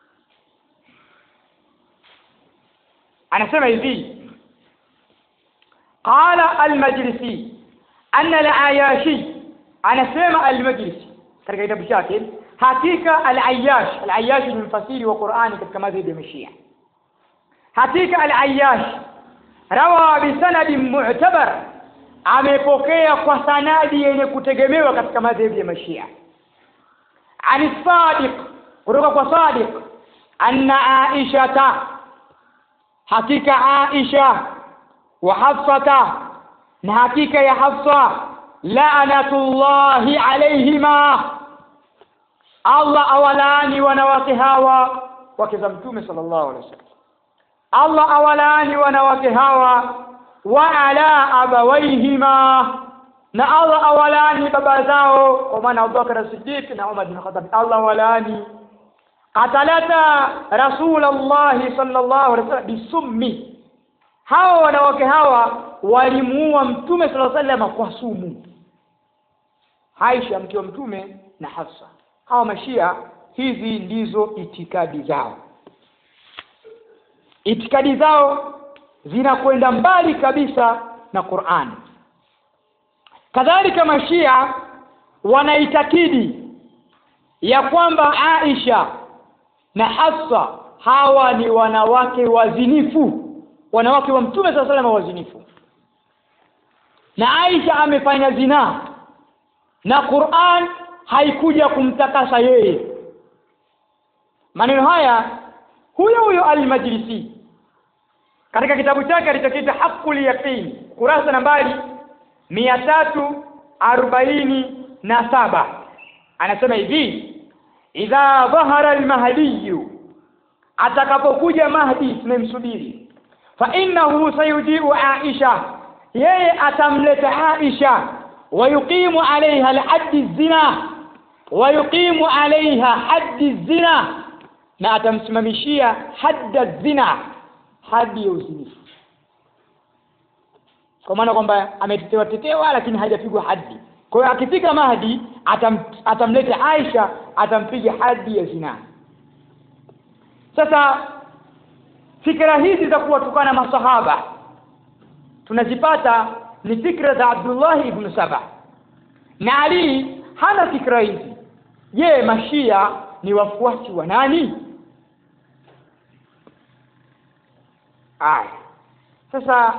anasema hivi: qala al-Majlisi anna al-Ayashi, anasema al-Majlisi katika kitabu chake, hakika al-Ayyash ni mfasiri wa Qur'ani katika madhhabi ya Mashia. Hakika al-Ayyash rawa bi sanadin mu'tabar, amepokea kwa sanadi yenye kutegemewa katika madhhabi ya Mashia. Ani Sadiq, kutoka kwa Sadiq, anna Aisha, hakika Aisha, wa Hafsa, na hakika ya Hafsa, la'natullahi alayhima, Allah awalani wanawake hawa, wake za Mtume sallallahu alaihi wasallam, Allah awalani wanawake hawa, wa ala abawaihima, na Allah awalani baba zao, kwa maana Abu Bakar Siddiq na Umar bin Khattab, Allah awalani. qatalata Rasulullah sallallahu alaihi wasallam bisummi, hawa wanawake hawa walimuua mtume sallallahu alaihi wasallam kwa sumu. Aisha mke wa mtume na Hafsa. Hawa mashia, hizi ndizo itikadi zao. Itikadi zao zinakwenda mbali kabisa na Qur'an. Kadhalika mashia wanaitakidi ya kwamba Aisha na Hafsa hawa ni wanawake wazinifu, wanawake wa mtume sallallahu alaihi wasallam wazinifu, na Aisha amefanya zina na Qur'an haikuja kumtakasa yeye. Maneno haya huyo al-Majlisi katika kitabu chake alichokiita Haqqul Yaqin, kurasa nambari 347 anasema hivi: idha dhahara al-mahdi, atakapokuja Mahdi, tumemsubiri, fa innahu sayujiu Aisha, yeye atamleta Aisha, wayuqimu alaiha al-haddi zina, wayuqimu alaiha haddi zina, na atamsimamishia hadda zina, hadi ya uzinifu. Kwa maana kwamba ametetewa lakini hajapigwa hadi. Kwa hiyo akifika Mahdi atamleta Aisha, atampiga hadi ya zina. Sasa fikra hizi za kuwatukana masahaba tunazipata ni fikra za Abdullah ibn Saba, na Ali hana fikra hizi. Je, mashia ni wafuasi wa nani? Sasa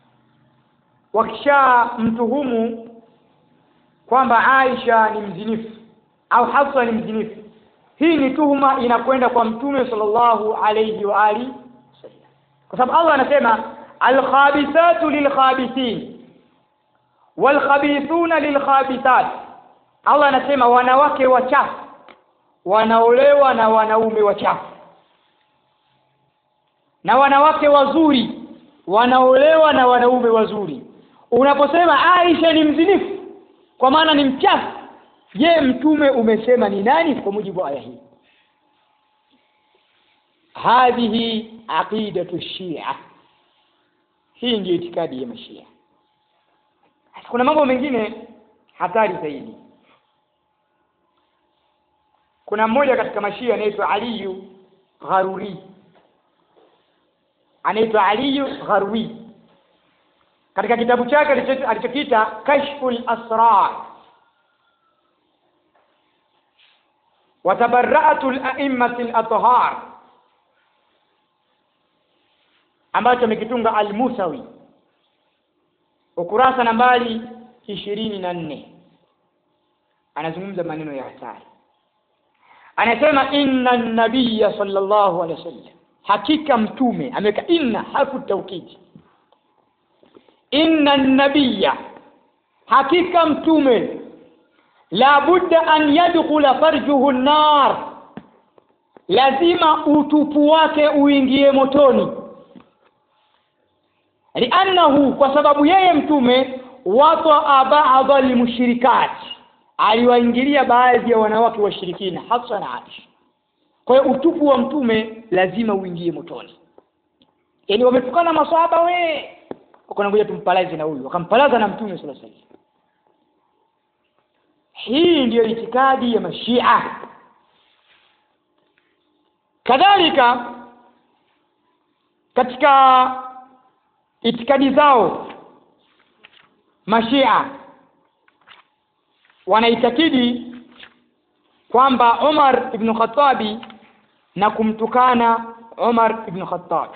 wakisha mtuhumu kwamba Aisha ni mzinifu au Hafsa ni mzinifu, hii ni tuhuma inakwenda kwa mtume sallallahu alayhi wa alihi wasallam, kwa sababu Allah anasema al-khabithatu lil-khabithin wal-khabithuna lil-khabithat. Allah anasema wanawake wachafu wanaolewa na wanaume wachafu, na wanawake wazuri wanaolewa na wanaume wazuri. Unaposema Aisha ni mzinifu kwa maana ni mchafu, je, mtume umesema ni nani kwa mujibu wa aya hii? Hadhihi aqidatu Shia, hii ndio itikadi ya mashia. Kuna mambo mengine hatari zaidi. Kuna mmoja katika mashia anaitwa Ali Gharuri, anaitwa Ali Gharwi, katika kitabu chake alichokiita Kashful Asrar wa tabarra'atul a'immatil athhar, ambacho amekitunga Al-Musawi, ukurasa nambari 24, anazungumza maneno ya hatari. Anasema inna an-nabiyya sallallahu alayhi wasallam, hakika mtume, ameweka inna harfu taukidi, inna an-nabiyya, hakika mtume, la budda an yadkhula farjuhu an-nar, lazima utupu wake uingie motoni. Li'annahu, kwa sababu yeye mtume, wata ba'd al-mushrikat, aliwaingilia baadhi ya wanawake washirikina, Hafsa na Aisha. Kwa hiyo utupu wa mtume lazima uingie motoni. Yaani wametukana maswahaba, wakaangoja tumpalaze na huyu, wakampalaza na mtume sallallahu alaihi wasallam. Hii ndiyo itikadi ya mashia. Kadhalika katika itikadi zao mashia wanaitakidi kwamba Umar ibn Khattabi na kumtukana Umar ibn Khattab.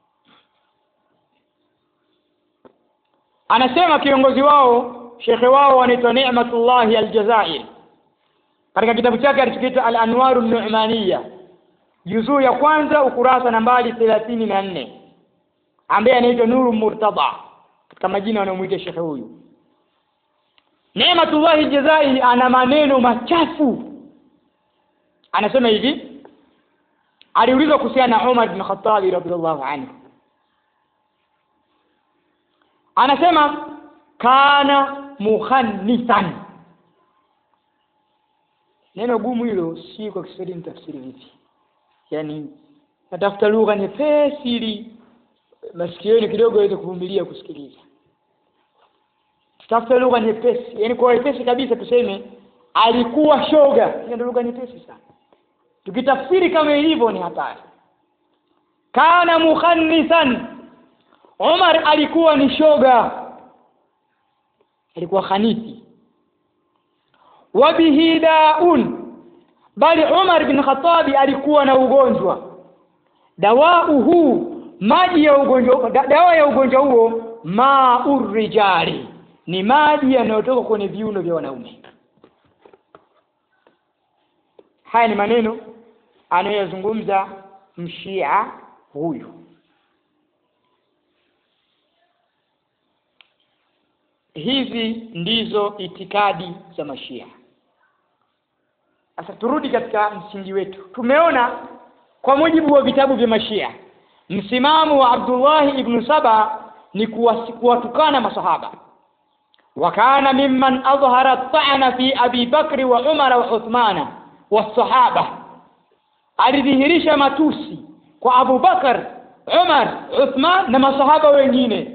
Anasema kiongozi wao, shekhe wao anaitwa Ni'matullah al-Jazairi, katika kitabu chake alichokiita Al-Anwar an-Nu'maniyya, juzuu ya kwanza ukurasa nambari 34, ambaye anaitwa Nuru Murtada katika majina wanaomuita shekhe huyu. Ni'matullah al-Jazairi ana maneno machafu. Anasema hivi, aliulizwa kuhusiana na Umar ibn Khattab radhiyallahu anhu. Anasema kana mukhannisan. Neno gumu hilo, si kwa Kiswahili mtafsiri vipi? yani natafuta lugha nyepesi ili masikioni kidogo yaweze kuvumilia kusikiliza. Tafuta lugha nyepesi, yani kwa nyepesi kabisa tuseme alikuwa shoga. Hiyo ndio lugha nyepesi sana. Tukitafsiri kama ilivyo ni hatari. Kana mukhannisan, Umar alikuwa ni shoga, alikuwa khanisi. Wabihi daun, bali Umar bin Khattab alikuwa na ugonjwa. Dawauhu, maji ya ugonjwa, dawa ya ugonjwa huo ma'ur rijali, ni maji yanayotoka kwenye viuno vya wanaume. Haya ni maneno anayozungumza mshia huyu. Hizi ndizo itikadi za mashia. Sasa turudi katika msingi wetu. Tumeona kwa mujibu wa vitabu vya mashia, msimamo wa Abdullah ibn Saba ni kuwatukana masahaba. Wakana mimman adhhara at-ta'na fi Abi Bakr wa Umar wa Uthman wa sahaba, alidhihirisha matusi kwa Abu Bakar, Umar, Uthman na masahaba wengine.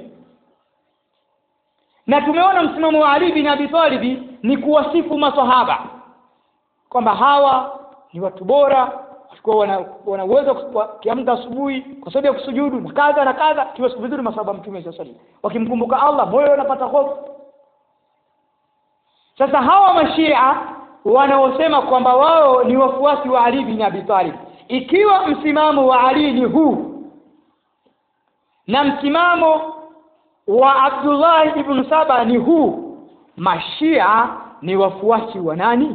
Na tumeona msimamo wa Ali bin Abi Talib ni kuwasifu masahaba kwamba hawa ni watu bora, walikuwa wana uwezo kiamka asubuhi kwa sababu ya kusujudu na kadha na kadha. Kiwasifu vizuri masahaba Mtume sallallahu alaihi wasallam, wakimkumbuka Allah moyo unapata hofu. Sasa hawa mashia wanaosema kwamba wao ni wafuasi wa Ali bin Abi Talib, ikiwa msimamo wa Ali ni huu na msimamo wa Abdullah ibn Saba ni huu, mashia ni wafuasi wa nani?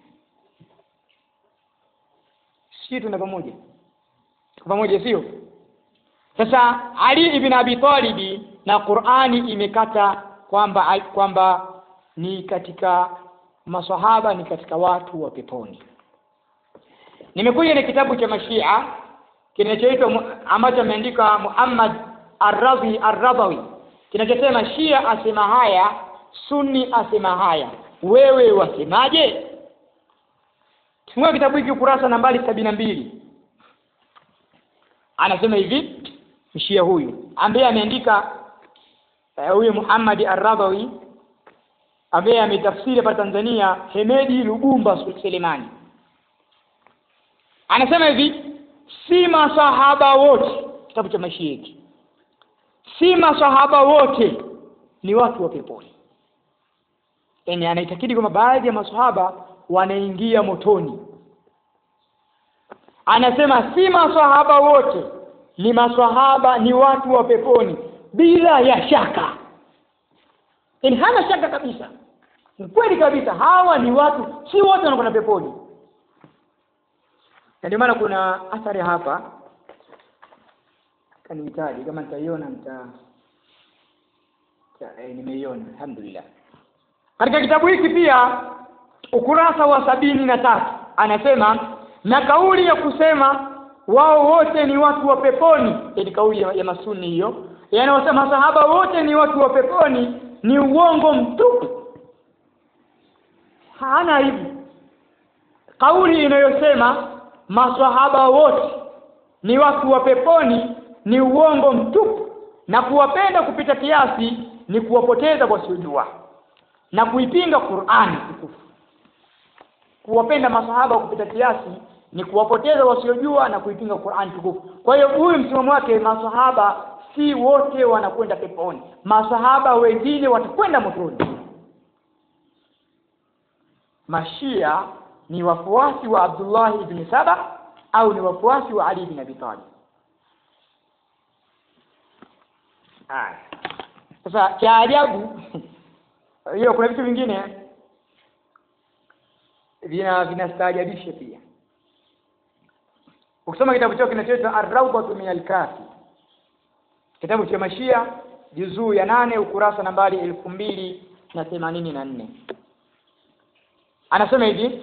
Sisi tuna pamoja. Tuko pamoja sio? Sasa Ali ibn Abi Talib na Qur'ani imekata kwamba ni katika maswahaba, ni katika watu wa peponi. Nimekuja na kitabu cha mashia kinachoitwa ambacho ameandika Muhammad Ar-Radhawi, kinachosema Shia asema haya, Sunni asema haya, wewe wasemaje? Fungua kitabu hiki ukurasa nambari 72. Anasema hivi Shia huyu ambaye ameandika huyu Muhammad Ar-Radhawi, ambaye ametafsiri hapa Tanzania Hemedi Lubumba Sulemani. Anasema hivi, si masahaba wote, kitabu cha mashia hiki, si masahaba wote ni watu wa peponi. Yaani anaitakidi kwamba baadhi ya masahaba wanaingia motoni. Anasema si masahaba wote ni masahaba ni watu wa peponi bila ya shaka. Yaani hana shaka kabisa. Ni kweli kabisa hawa ni watu, si wote wanakwenda peponi. Ndio maana kuna athari hapa kanihitaji, kama nitaiona nimeiona alhamdulillah. Katika kitabu hiki pia ukurasa wa 73 anasema, na kauli ya kusema wao wote ni watu wa peponi, ni kauli ya Masuni hiyo, yaani wasema sahaba wote ni watu wa peponi, ni uongo mtupu. Hana hivi. Kauli inayosema maswahaba wote ni watu wa peponi ni uongo mtupu, na kuwapenda kupita kiasi ni kuwapoteza wasiojua na kuipinga Qur'ani tukufu. Kuwapenda masahaba kupita kiasi ni kuwapoteza wasiojua na kuipinga Qur'ani tukufu. Kwa hiyo huyu msimamo wake, masahaba si wote wanakwenda peponi, masahaba wengine watakwenda motoni. Mashia ni wafuasi wa Abdullah ibn Saba au ni wafuasi wa Ali ibn Abi Talib. Sasa cha ajabu hiyo, kuna vitu vingine vinastaajabisha pia. Ukisoma kitabu chao kinachoitwa Ar-Rawdatu min al-Kafi, kitabu cha mashia juzuu ya 8 ukurasa nambari 2084, anasema hivi,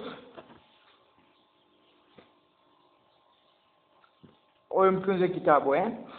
huyo mtunze kitabu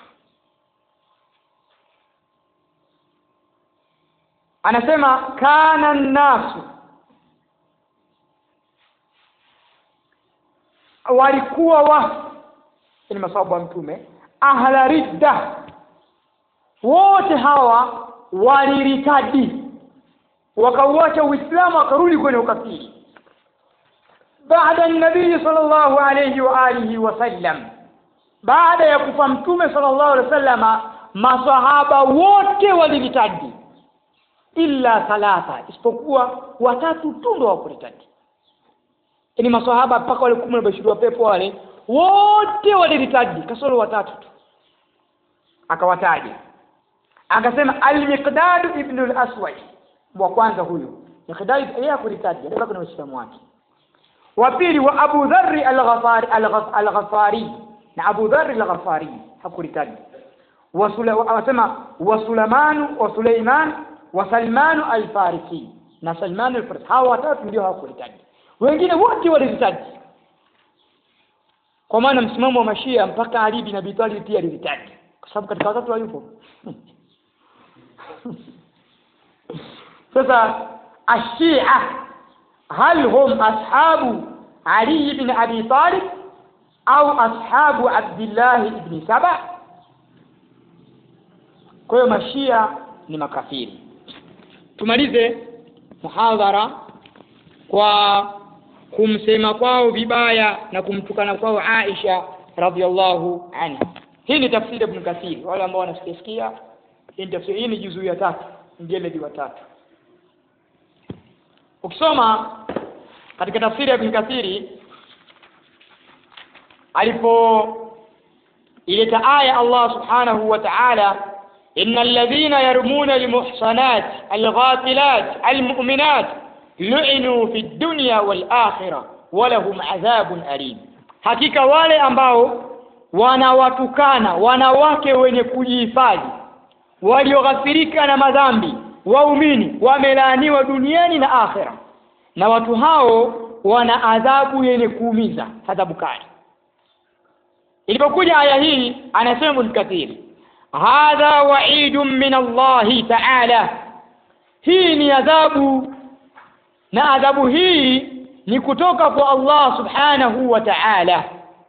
anasema kana nasu, walikuwa watu ni masahaba wa mtume, ahla ridda, wote hawa waliritadi, wakauacha Uislamu wakarudi kwenye ukafiri baada an-nabii sallallahu alayhi wa alihi wasallam. Baada ya kufa mtume sallallahu alayhi wasallam, masahaba wote waliritadi illa thalatha, isipokuwa watatu tu ndio hawakuritadi. Ni masahaba mpaka wale 10 waliobashiriwa pepo wale wote waliritadi kasoro watatu tu. Akawataja, akasema al-Miqdad ibn al-Aswad wa kwanza, huyo Miqdad yeye hakuritadi, alikuwa na Uislamu wake. Wa pili wa Abu Dharr al-Ghafari, na Abu Dharr al-Ghafari hakuritadi. Wasema wa Sulaiman wa Salman al-Farisi, na Salman al-Farisi. Hawa watatu ndio hawakuritadi, wengine wote waliritadi. Kwa maana msimamo wa Mashia mpaka Ali bin Abi Talib pia aliritadi, kwa sababu katika watatu hayupo. Sasa Ashia hal hum ashabu Ali ibn Abi Talib au ashabu Abdullah ibn Saba? Kwa hiyo Mashia ni makafiri. Tumalize muhadhara kwa kumsema kwao vibaya na kumtukana kwao Aisha radhiallahu anha. Hii ni tafsiri ya Ibn Kathir, wale ambao wanasikia hii tafsiri. Hii ni juzuu ya 3, mjeledi wa 3. Ukisoma katika tafsiri ya Ibn Kathir, alipo ileta aya Allah subhanahu wa ta'ala, innal ladhina yarmuna al-muhsanat al-ghafilat al-mu'minat lu'inu fi dunya wal akhirah wa lahum adhabun alim. Hakika wale ambao wanawatukana wanawake wenye kujihifadhi walioghafirika na madhambi, waumini, wamelaaniwa duniani na akhera, na watu hao wana adhabu yenye kuumiza, adhabu kali. Ilipokuja aya hii, anasema Ibn Kathir, hadha wa'idun min Allah ta'ala, hii ni adhabu, na adhabu hii ni kutoka kwa Allah subhanahu wa ta'ala.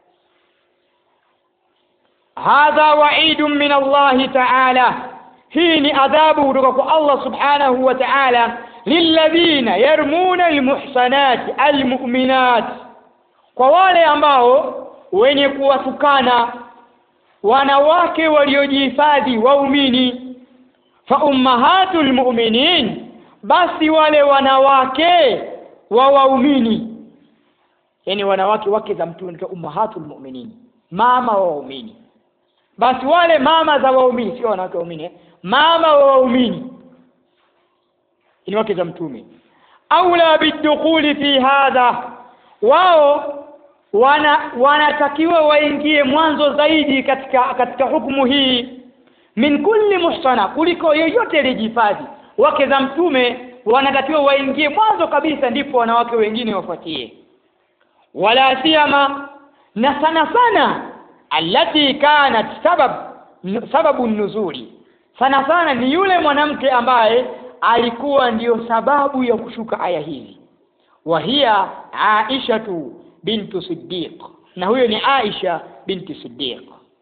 Hadha wa'idun min Allah ta'ala, hii ni adhabu kutoka kwa Allah subhanahu wa ta'ala, lilladhina yarmuna almuhsanat almu'minat, kwa wale ambao wenye kuwatukana wanawake waliojihifadhi waumini. Fa ummahatul mu'minin, basi wale wanawake wa waumini, yani wanawake wake za mtume ni ummahatul mu'minin, mama wa waumini. Basi wale mama za waumini, sio wanawake waumini, mama wa waumini ni wake za mtume. Aula bidukhuli fi hadha, wao wanatakiwa waingie mwanzo zaidi katika hukumu hii, min kulli muhsana, kuliko yeyote aliyejihifadhi. Wake za mtume wanatakiwa waingie mwanzo kabisa, ndipo wanawake wengine wafuatie. Wala siyama, na sana sana allati kanat sababu nuzuli, sana sana ni yule mwanamke ambaye alikuwa ndiyo sababu ya kushuka aya hizi. Wa hiya Aisha bintu Siddiq, na huyo ni Aisha binti Siddiq.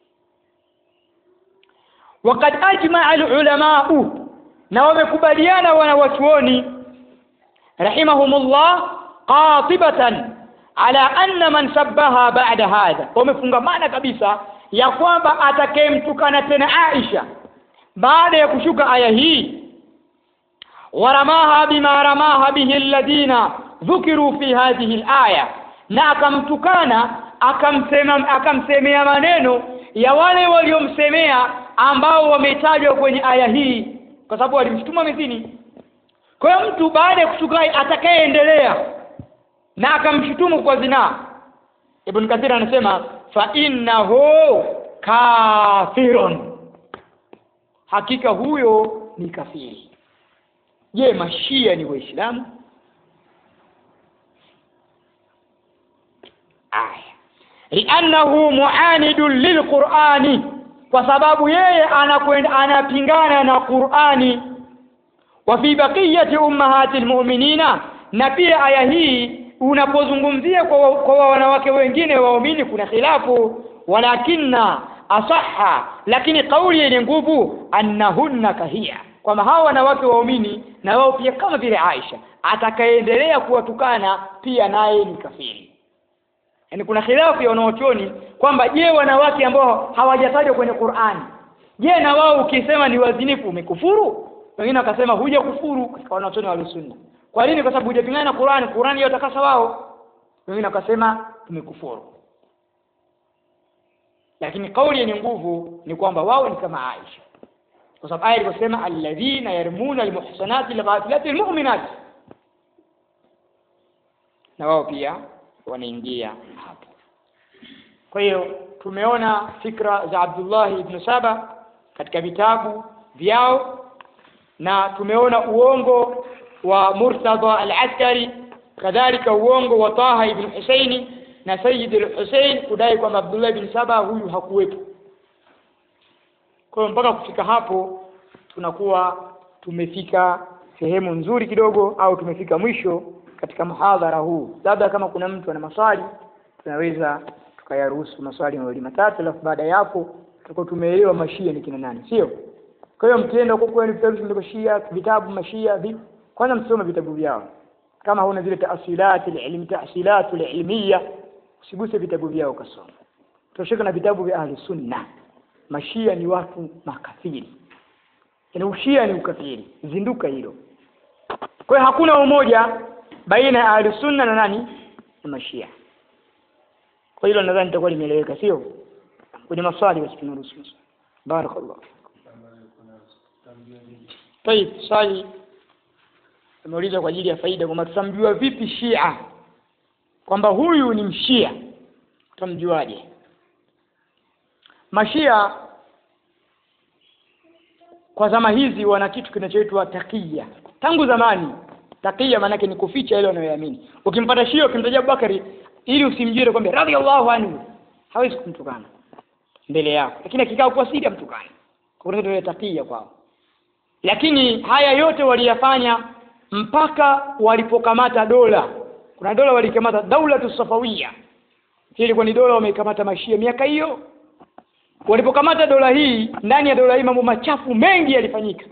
Waqad ajma'a al-ulama, na wamekubaliana wanawachuoni rahimahumullah qatibatan ala anna man sabbaha ba'da hadha, wamefungamana kabisa ya kwamba atakayemtukana tena Aisha baada ya kushuka aya hii, waramaha bima ramaha bihi alladhina dhukiru fi hadhihi al-aya, na akamtukana akamsemea maneno ya wale waliomsemea ambao wametajwa kwenye aya hii, kwa sababu alimshtuma mithini. Kwa hiyo mtu baada ya kushuka atakayeendelea na akamshutumu kwa zina, Ibn Kathir anasema fa innahu kafirun, hakika huyo ni kafiri. Je, Mashia ni Waislamu? Li'annahu mu'anidun lilqur'ani, kwa sababu yeye anapingana na Qur'ani. Wa fi baqiyati ummahatil mu'minina, na pia aya hii unapozungumzia kwa wanawake wengine waumini kuna khilafu. walakinna asahha, lakini kauli yenye nguvu annahunna kahia, kwamba hao wanawake waumini na wao pia kama vile Aisha, atakayeendelea kuwatukana pia naye ni kafiri. Yaani kuna khilafu ya wanaochuoni kwamba je, wanawake ambao hawajatajwa kwenye Qur'ani, je na wao ukisema ni wazinifu umekufuru? Wengine wakasema huja kufuru katika wanaochuoni wa Sunna. Kwa nini? Kwa sababu hujapingana na Qur'ani, Qur'ani hiyo takasa wao. Wengine wakasema tumekufuru. Lakini kauli yenye nguvu ni kwamba wao ni kama Aisha, kwa sababu aya inasema alladhina yarmuna almuhsanati alghafilati almu'minat, na wao pia wanaingia hapo. Kwa hiyo tumeona fikra za Abdullah ibn Saba katika vitabu vyao, na tumeona uongo wa Murtada al-Askari, kadhalika uongo wa Taha ibn Husaini na Sayyid al-Husain kudai kwamba Abdullah ibn Saba huyu hakuwepo. Kwa hiyo mpaka kufika hapo tunakuwa tumefika sehemu nzuri kidogo, au tumefika mwisho katika muhadhara huu. Labda kama kuna mtu ana maswali tunaweza tukayaruhusu maswali mawili matatu, alafu baada ya hapo tutakuwa tumeelewa mashia ni kina nani, sio? Kwa hiyo mkienda huko kwa vitabu vya Shia, vitabu mashia vipi, kwanza msome vitabu vyao. Kama huna zile tahsilatul ilmiya, usiguse vitabu vyao kasoma. Tushika na vitabu vya ahli sunna. Mashia ni watu makafiri, yaani ushia ni ukafiri, zinduka hilo. Kwa hiyo hakuna umoja baina ya ahli sunna na nani, na mashia. Kwa hilo nadhani litakuwa limeeleweka, sio? Kwenye maswali basi tunaruhusu. Barakallahu. Tayeb, swali nimeuliza kwa ajili ya faida, kwamba tutamjua vipi Shia kwamba huyu ni mshia? Tutamjuaje? Mashia kwa zama hizi wana kitu kinachoitwa taqiya. Tangu zamani taqiya maana yake ni kuficha ile unayoamini. Ukimpata Shia ukimtaja Abubakari ili usimjue kwamba radhiallahu anhu, hawezi kumtukana mbele yako, lakini akikaa kwa siri amtukane. Kwa hiyo ndio taqiya kwao. Lakini haya yote waliyafanya mpaka walipokamata dola. Kuna dola walikamata, Daulatu Safawiyya. Hii ilikuwa ni dola wameikamata Mashia miaka hiyo. Walipokamata dola hii, ndani ya dola hii mambo machafu mengi yalifanyika,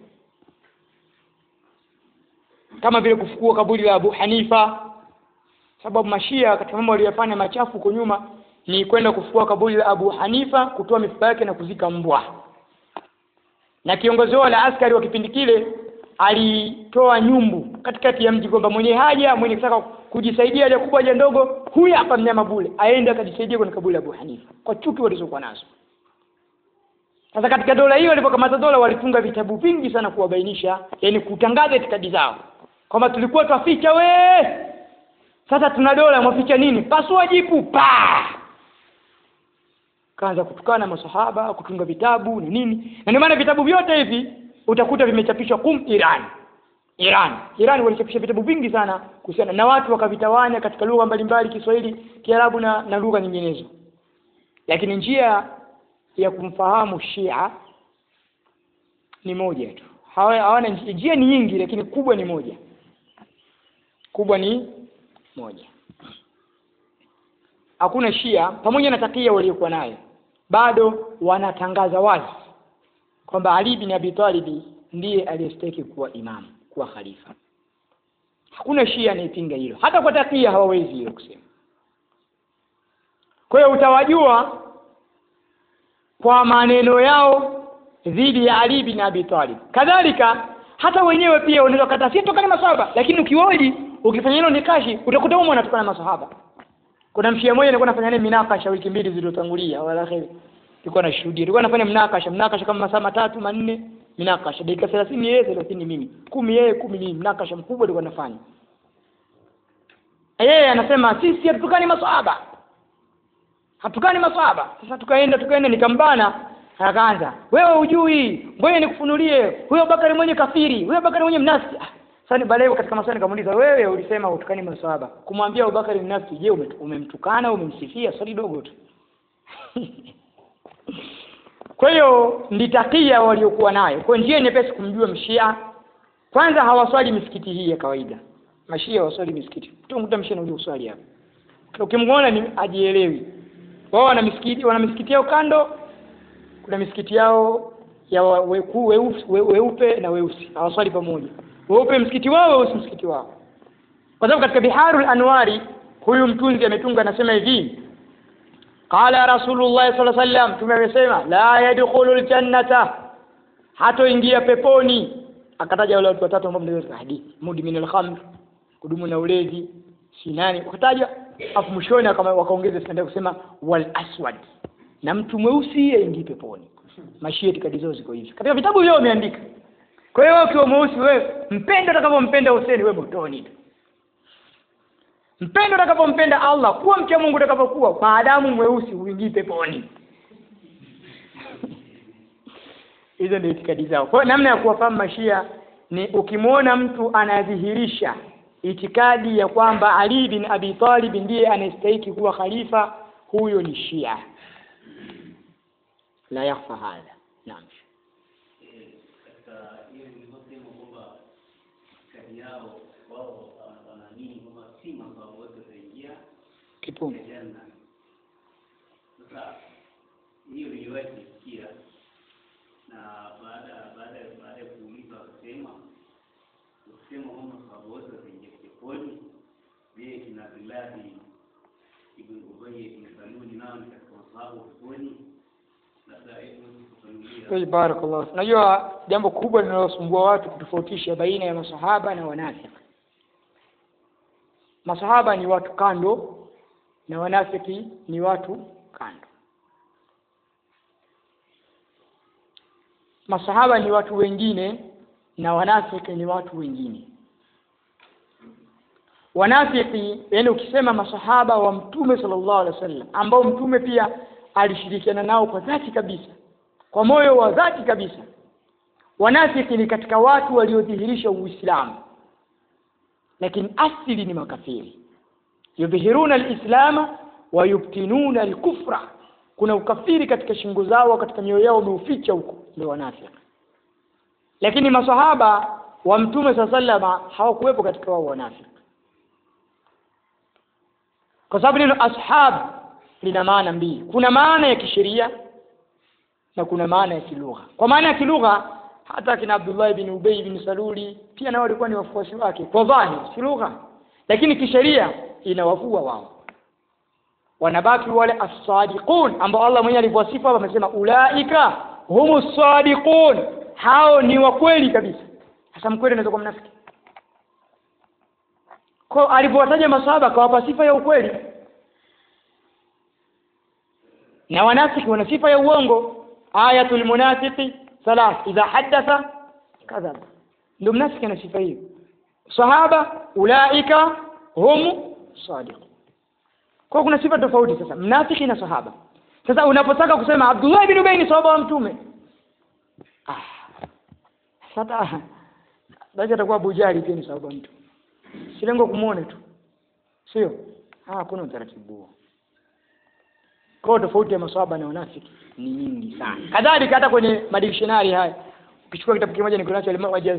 kama vile kufukua kaburi la Abu Hanifa. Sababu Mashia katika mambo waliyofanya machafu huko nyuma ni kwenda kufukua kaburi la Abu Hanifa, kutoa mifupa yake na kuzika mbwa. Na kiongozi wao la askari wa kipindi kile alitoa nyumbu katikati ya mji kwamba mwenye haja, mwenye kutaka kujisaidia haja kubwa haja ndogo, huyu hapa mnyama bure, aende akajisaidia kwenye kaburi la Abu Hanifa, kwa chuki walizokuwa nazo. Sasa katika dola hiyo walipokamata dola, walitunga vitabu vingi sana kuwabainisha, yani kutangaza itikadi zao kwamba tulikuwa twaficha sasa tuna dola, mwaficha nini? Pasua jipu pa. Kaanza kutukana masahaba, kutunga vitabu na nini. Na ndio maana vitabu vyote hivi utakuta vimechapishwa Iran walichapisha vitabu vingi sana kuhusiana na watu, wakavitawanya katika lugha mbalimbali, Kiswahili, Kiarabu na lugha nyinginezo. Lakini njia ya kumfahamu Shia ni moja tu. Hawana njia ni nyingi, lakini kubwa ni moja. Hakuna Shia pamoja na takia waliokuwa nayo, bado wanatangaza wazi kwamba Ali bin Abi Talib ndiye aliyestahili kuwa imam, kuwa khalifa. Hakuna Shia anayepinga hilo, hata kwa takia hawawezi hiyo kusema. Kwa hiyo utawajua kwa maneno yao dhidi ya Ali bin Abi Talib. Kadhalika hata wenyewe pia wanaweza kata si tokana na masahaba, lakini ukiwaji ukifanya hilo nikashi utakuta wao wanatokana na masahaba. Kuna mshia mmoja alikuwa anafanya minakasha wiki mbili zilizotangulia, wala kheri. Alikuwa anashuhudia, alikuwa anafanya mnakasha kama masaa 3 4, minakasha dakika 30 yeye 30 mimi, 10 yeye 10 mimi, mnakasha mkubwa alikuwa anafanya. Yeye anasema sisi hatukani masahaba. Sasa tukaenda nikambana, akaanza, wewe hujui, ngoja nikufunulie, huyo Bakari mwenye kafiri, huyo Bakari mwenye mnafiki. Sasa baadaye katika maswali nikamuuliza, wewe ulisema utukani maswahaba, kumwambia Abubakar mnafiki, je umemtukana au umemsifia? Swali dogo tu. Kwa hiyo nditakia waliokuwa nayo. Kwa njia nyepesi kumjua mshia, kwanza hawaswali misikiti hii ya kawaida. Mashia hawaswali misikiti. Mtu mshia anauliza swali hapo, ukimwona ni ajielewi, Wao wana misikiti yao kando, kuna misikiti yao ya weupe na weusi, hawaswali pamoja. Weupe msikiti wao, weusi msikiti wao. Kwa sababu katika Biharul Anwari huyu mtunzi ametunga, anasema hivi: qala Rasulullah sallallahu alaihi wasallam, tumesema la yadkhulul jannata, hatoingia peponi. Akataja wale watu watatu ambao ndio katika hadithi: mudmin al-khamr, kudumu na ulevi, sinani, wakataja. Afu mwishoni wakaongeza sanda kusema wal aswad, na mtu mweusi aingie peponi. Mashia itikadi zao ziko hivi, katika vitabu vyao wameandika. Kwa hiyo ukiwa mweusi wewe, mpenda utakapompenda Hussein, wewe motoni tu. Mpenda utakapompenda Allah, kuwa mcha Mungu utakapokuwa, maadamu mweusi uingii peponi. Hizo ndio itikadi zao. Kwa namna ya kuwafahamu Mashia ni ukimwona mtu anadhihirisha itikadi ya kwamba Ali bin Abi Talib ndiye anastahili kuwa khalifa, huyo ni Shia. La yakhfa hadha. Naam. Kipungu. Sasa hiyo iliwahikia, na baada ya kuuliza kusema kwamba sababu wote wataingia peponi, yeye kina Abdullah ibn Ubay ibn Salul nao ni katika sababu peponi. Barakallahu. Najua jambo kubwa linalosumbua watu kutofautisha baina ya masahaba na wanafiki. Masahaba ni watu kando na wanafiki ni watu kando. Masahaba ni watu wengine na wanafiki ni watu wengine. Wanafiki, yani ukisema masahaba wa Mtume sallallahu alaihi wasallam, ambao Mtume pia alishirikiana nao kwa dhati kabisa, kwa moyo wa dhati kabisa. Wanafiki ni katika watu waliodhihirisha Uislamu, lakini asili ni makafiri. Yudhihiruna al-islama wa yubtinuna al-kufra. Kuna ukafiri katika shingo zao, katika mioyo yao umeuficha huko, ndio wanafiki. Lakini masahaba wa Mtume sallallahu hawakuwepo katika wao wanafiki, kwa sababu neno ashab lina maana mbili. Kuna maana ya kisheria na kuna maana ya kilugha. Kwa maana ya kilugha, hata kina Abdullah ibn Ubay ibn Saluli pia nao walikuwa ni wafuasi wake kwa dhahiri, si lugha. Lakini kisheria inawafua wao. Wanabaki wale as-sadiqun ambao Allah mwenyewe aliwasifu hapa, amesema ulaika humus sadiqun, hao ni wa kweli kabisa. Sasa mkweli anaweza kuwa mnafiki? Kwa alipowataja masahaba akawapa sifa ya ukweli, na wanafiki wana sifa ya uongo. Ayatul munafiqi thalath, idha haddatha kadhaba. Ndio mnafiki ana sifa hiyo. Sahaba ulaika hum sadiq. Kwa kuna sifa tofauti sasa mnafiki na sahaba. Sasa unapotaka kusema Abdullah ibn Ubay ni sahaba wa Mtume, sasa basi atakuwa Abu Jahli pia ni sahaba wa Mtume. Si lengo kumuona tu, sio? Kuna utaratibu huo. Kwa tofauti ya maswahaba na wanafiki ni nyingi sana. Kadhalika hata kwenye madictionary haya, ukichukua kitabu kimoja ni kunacho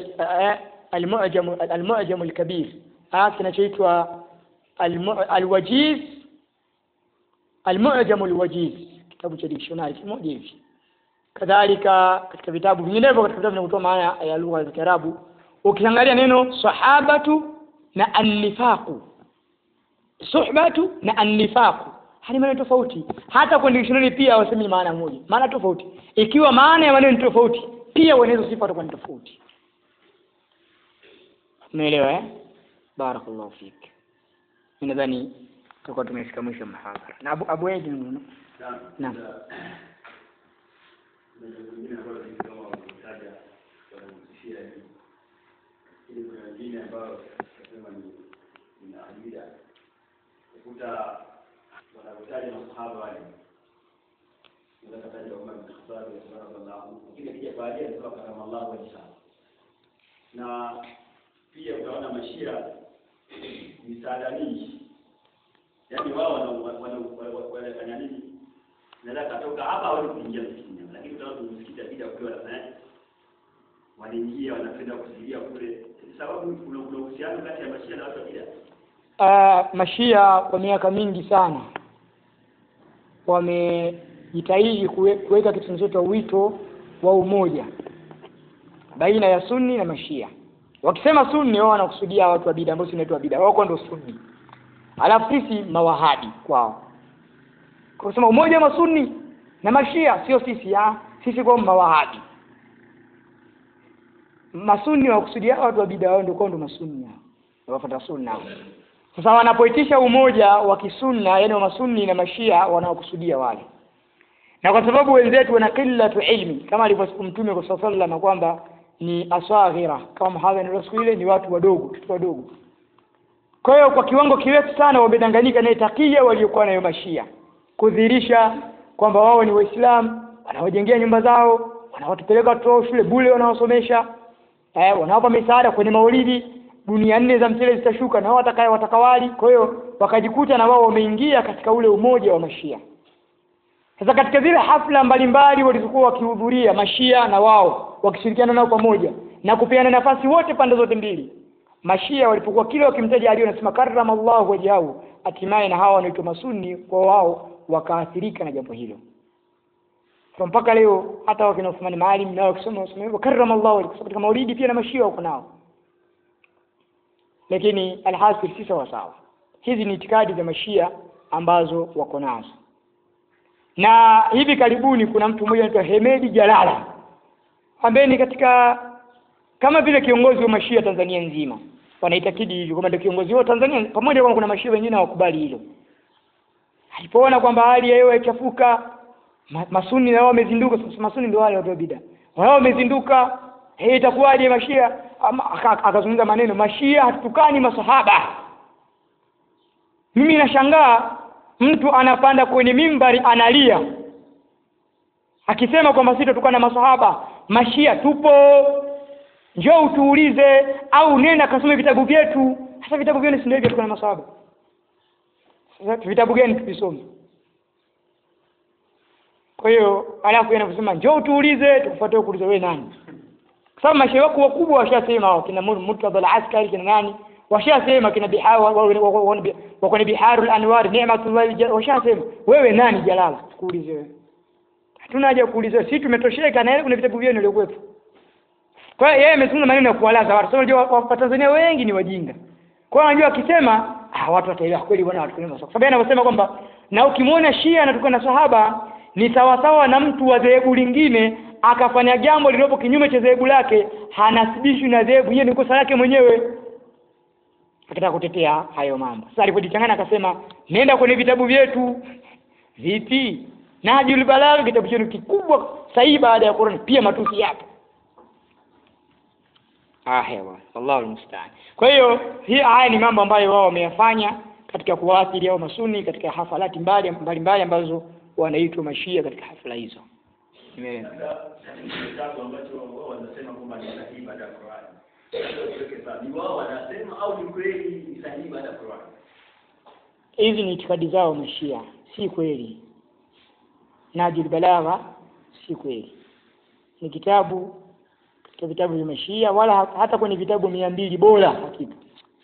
al-Mu'jam al-Kabir, kinachoitwa al-Wajiz, al-Mu'jam al-Wajiz, kitabu cha dictionary kimoja hivi. Kadhalika katika vitabu vinginevyo, katika vitabu vinavyotoa maana ya lugha za Kiarabu, ukiangalia neno sahabatu na an-nifaqu, suhbatu na an-nifaqu, hali maana tofauti. Hata kwa dictionary pia wasemi maana moja, maana tofauti. Ikiwa maana ya maneno ni tofauti, pia wanaweza sifa ni tofauti. Umeelewa Barakallahu fik. Nadhani tutakuwa tumefika mwisho mahadhara. Na Abu Eid ni naam. Wengine ambao tunasema ni ahida, ukuta wanataja masahaba wale, wanataja Umar bin Khattab radhiallahu anhu, lakini pia baadaye alikuwa kama Allah wajha. Na pia utaona Mashia misaada mingi, yaani wao wanafanya nini, naweza kutoka hapa au kuingia msikitini, lakini utaona msikiti bila kuwa na wanaingia wanapenda kusaidia kule, sababu kuna uhusiano kati ya Mashia na watu wa bid'a. Mashia kwa miaka mingi sana wamejitahidi kuweka kitu kinachoitwa wito wa umoja baina ya Sunni na Mashia. Wakisema Sunni wao wanakusudia watu wa bid'a ambao sinaitwa bid'a. Wao ndio Sunni. Alafu sisi mawahabi kwao. Kwa kusema umoja wa Sunni na Mashia sio sisi, sisi kwa mawahabi. Masunni wakusudia watu wa bid'a, wao ndio masunni hao. Wafuata sunna. Sasa wanapoitisha umoja wa kisunna, yani wa masunni na Mashia, wanaokusudia wale. Na kwa sababu wenzetu wana qillatu ilmi, kama alivyosema Mtume kwa sallallahu kwamba ni asaghira, kama Muhammad rasul ile ni watu wadogo. Kwa hiyo kwa kiwango kirefu sana wamedanganyika na takia waliokuwa nayo Mashia, kudhihirisha kwamba wao ni Waislamu, wanawajengea nyumba zao, wanawatupeleka watoto shule bure, wanawasomesha, wanawapa misaada kwenye maulidi, dunia 4 za mtele zitashuka na watakawali. Kwa hiyo wakajikuta na wao wameingia katika ule umoja wa Mashia. Sasa katika zile hafla mbalimbali walizokuwa wakihudhuria Mashia na wao wakishirikiana nao pamoja na kupeana nafasi wote pande zote mbili, Mashia walipokuwa kile wakimtaja Ali wanasema karramallahu wajhahu, hatimaye na hawa wanaitwa masunni kwa wao wakaathirika na jambo hilo. Kwa mpaka leo hata wakina Uthman Maalim nao wakisoma hivyo karramallahu wajhahu, katika maulidi pia na Mashia wako nao. Lakini alhasil si sawa. Hizi ni itikadi za Mashia ambazo wako nazo. Na hivi karibuni kuna mtu mmoja anaitwa Hemedi Jalala, ambaye ni katika kama vile kiongozi wa Mashia Tanzania nzima. Wanaitakidi hivyo kama ndio kiongozi wa Tanzania, pamoja kwamba kuna Mashia wengine hawakubali hilo. Alipoona kwamba hali ya hewa ichafuka, masunni na wao wamezinduka. Sasa masunni ndio wale wa bid'a, wao wamezinduka, itakuwaje Mashia? Akazungumza maneno, Mashia hatutukani masahaba. Mimi nashangaa mtu anapanda kwenye mimbari analia akisema kwamba sisi tutukana masahaba. Mashia tupo, njoo utuulize au nenda kasome vitabu vyetu. Sasa vitabu gani si ndio tukana masahaba? Sasa vitabu gani tuvisome? Kwa hiyo alafu yanasema njoo utuulize, tukufuatie kuuliza wewe nani? Kwa sababu Mashia wako wakubwa washasema, kina Murtadha al-Askari kina nani washasema, kina wako ni Biharul Anwar, Ni'matullah, washasema. Wewe nani Jalala tukuulize wewe? Hatuna haja kuuliza, sisi tumetosheka na ile kuna vitabu vyenu vilivyokuwepo. Kwa hiyo yeye amezungumza maneno ya kuwalaza watu. Sasa unajua Watanzania wengi ni wajinga. Kwa hiyo anajua akisema watu wataelewa kweli bwana watu kwa sababu anasema kwamba na ukimwona Shia anatukana sahaba ni sawa sawa na mtu wa dhehebu lingine akafanya jambo lilopo kinyume cha dhehebu lake, hanasibishwi na dhehebu, yeye ni kosa lake mwenyewe. Akitaka kutetea hayo mambo. Sasa alipojichanganya akasema nenda kwenye vitabu vyetu. Vipi? Nahjul Balagha kitabu chetu kikubwa sahihi baada ya Qur'an, pia matusi yapo. Hewa, Allahu almusta'an. Kwa hiyo haya ni mambo ambayo wao wameyafanya katika kuwaathiri hao masunni katika hafalati mbalimbali ambazo wanaitwa Mashia katika hafla hizo. Kitabu ambacho wao wanasema kwamba ni sahihi baada ya Qur'an. Ni wao wanasema au ni kweli ni sahihi baada ya Qur'an? Hizi ni itikadi zao Mashia, si kweli. Nahjul Balagha si kweli. Ni kitabu katika vitabu vya Mashia, wala hata kwenye vitabu 200 bora hakika.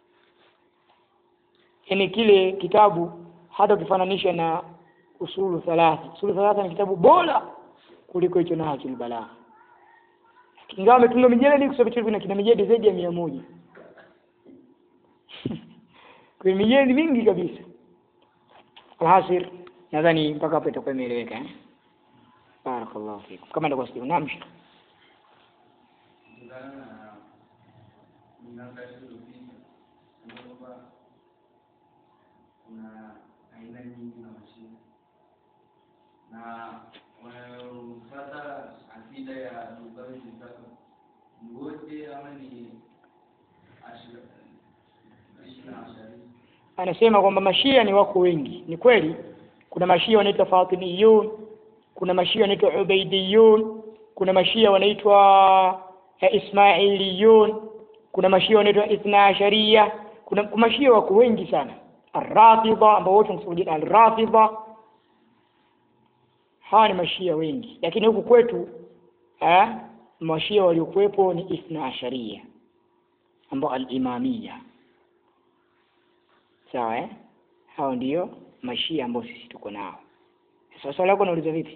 Yaani kile kitabu hata ukifananisha na Usulu Thalatha ni kitabu bora kuliko hicho Nahjul Balagha. Ingawa ametunga mijeledi kwa sababu kina mijeledi zaidi ya 100. Kwa mijeledi mingi kabisa. Alhasil nadhani mpaka hapo itakuwa imeeleweka. Barakallahu fikum. Kama ndio kwa namshi. Kuna aina nyingi na Mashia na wanapata akida ya Dubai zitaka wote ama ni ashira. Anasema kwamba Mashia ni wako wengi. Ni kweli kuna Mashia wanaitwa Fatimiyun, kuna Mashia wanaitwa Ubaidiyun, kuna Mashia wanaitwa Ismailiyun, kuna Mashia wanaitwa Ithna Ashariya, kuna Mashia wako wengi sana. Ar-Rafidha ambao wote wanasema Al-Rafidha. Hawa ni Mashia wengi, lakini huku kwetu Mashia waliokuwepo ni Ithna Ashariya ambao al-Imamiyya. Sawa hao ndio Mashia ambao sisi tuko nao. Sasa swali lako nauliza vipi?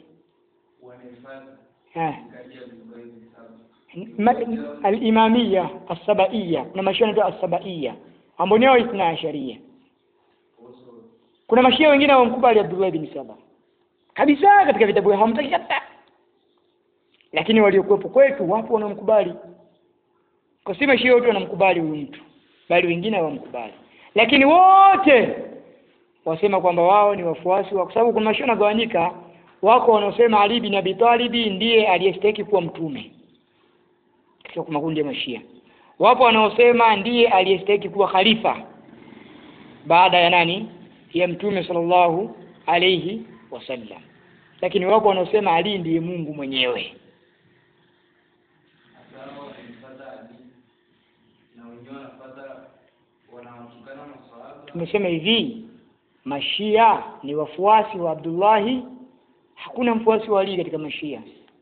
Al-Imamiyya as-Sabaiyya na mashia ndio as-Sabaiyya ambao ni Ithna Asharia. Kuna mashia wengine wamkubali Abdullah bin Saba kabisa katika vitabu vyao, hamtaki hata, lakini waliokuwepo kwetu wapo wanaomkubali. Kwa si mashia wote wanamkubali huyu mtu, bali wengine hawamkubali, lakini wote wasema kwamba wao ni wafuasi wa, kwa sababu kuna mashia wanagawanyika. Wako wanaosema Ali bin Abi Talib ndiye aliyestahili kuwa mtume katika makundi ya mashia. Wapo wanaosema ndiye aliyestahili kuwa khalifa baada ya nani? Ya mtume sallallahu alayhi wasallam. Lakini wapo wanaosema Ali ndiye Mungu mwenyewe. Tumesema hivi, mashia ni wafuasi wa Abdullahi, hakuna mfuasi wa Ali katika mashia.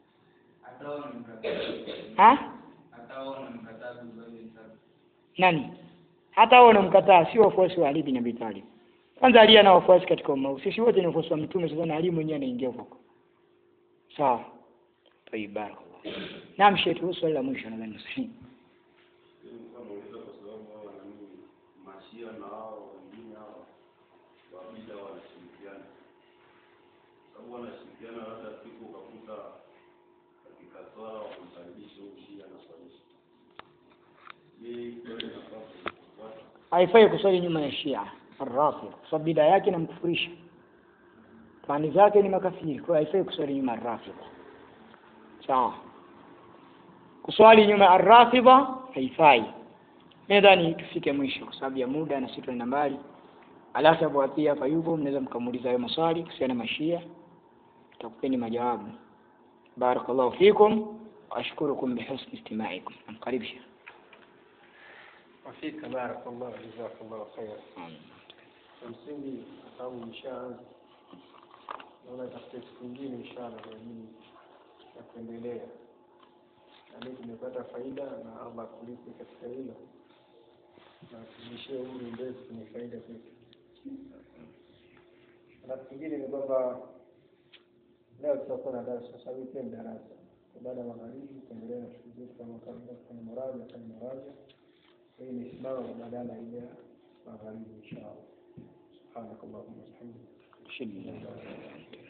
Nani? Hata wao wanamkataa, sio wafuasi wa Ali bin Abi Talib. Kwanza Ali ana wafuasi katika umma. Sisi wote ni wafuasi wa mtume, sasa na Ali mwenyewe anaingia huko. Sawa. Tayyiba. Naam, shetu swali la mwisho nadhani sisi. Mashia na hao wengine hao wabida wanashirikiana. Sababu wanashirikiana hata siku ukakuta katika swala wa kumkaribisha Shia na swalisha. Haifai kuswali nyuma ya Shia Ar-Rafidha kwa sababu bid'a yake inamkufurisha. Tani zake ni makafiri, kwa haifai kuswali nyuma Ar-Rafidha. Sawa. Kuswali nyuma Ar-Rafidha haifai. Nadhani tufike mwisho kwa sababu ya muda na sisi tuna mbali. Alafu Abu Atia hapa yupo, mnaweza mkamuuliza hayo maswali kuhusiana na mashia, tutakupeni majawabu. Barakallahu fikum wa ashkurukum bihusni istimaikum. Karibu Sheikh. Wafika barakallahu jazakallahu khair. Msingi sababu inshallah naona tafsiri nyingine inshallah kwa ajili ya kuendelea. Na leo tumepata faida na Allah kulipe katika hilo. Na kumshia huyu ndio ni faida kwetu. Na kingine ni kwamba leo tutakuwa na darasa sasa hivi tena darasa. Baada ya magharibi tuendelee na shughuli zetu kama kawaida kufanya muraja. Hii ni simama badala ile magharibi inshallah. Subhanakallahumma wa bihamdika.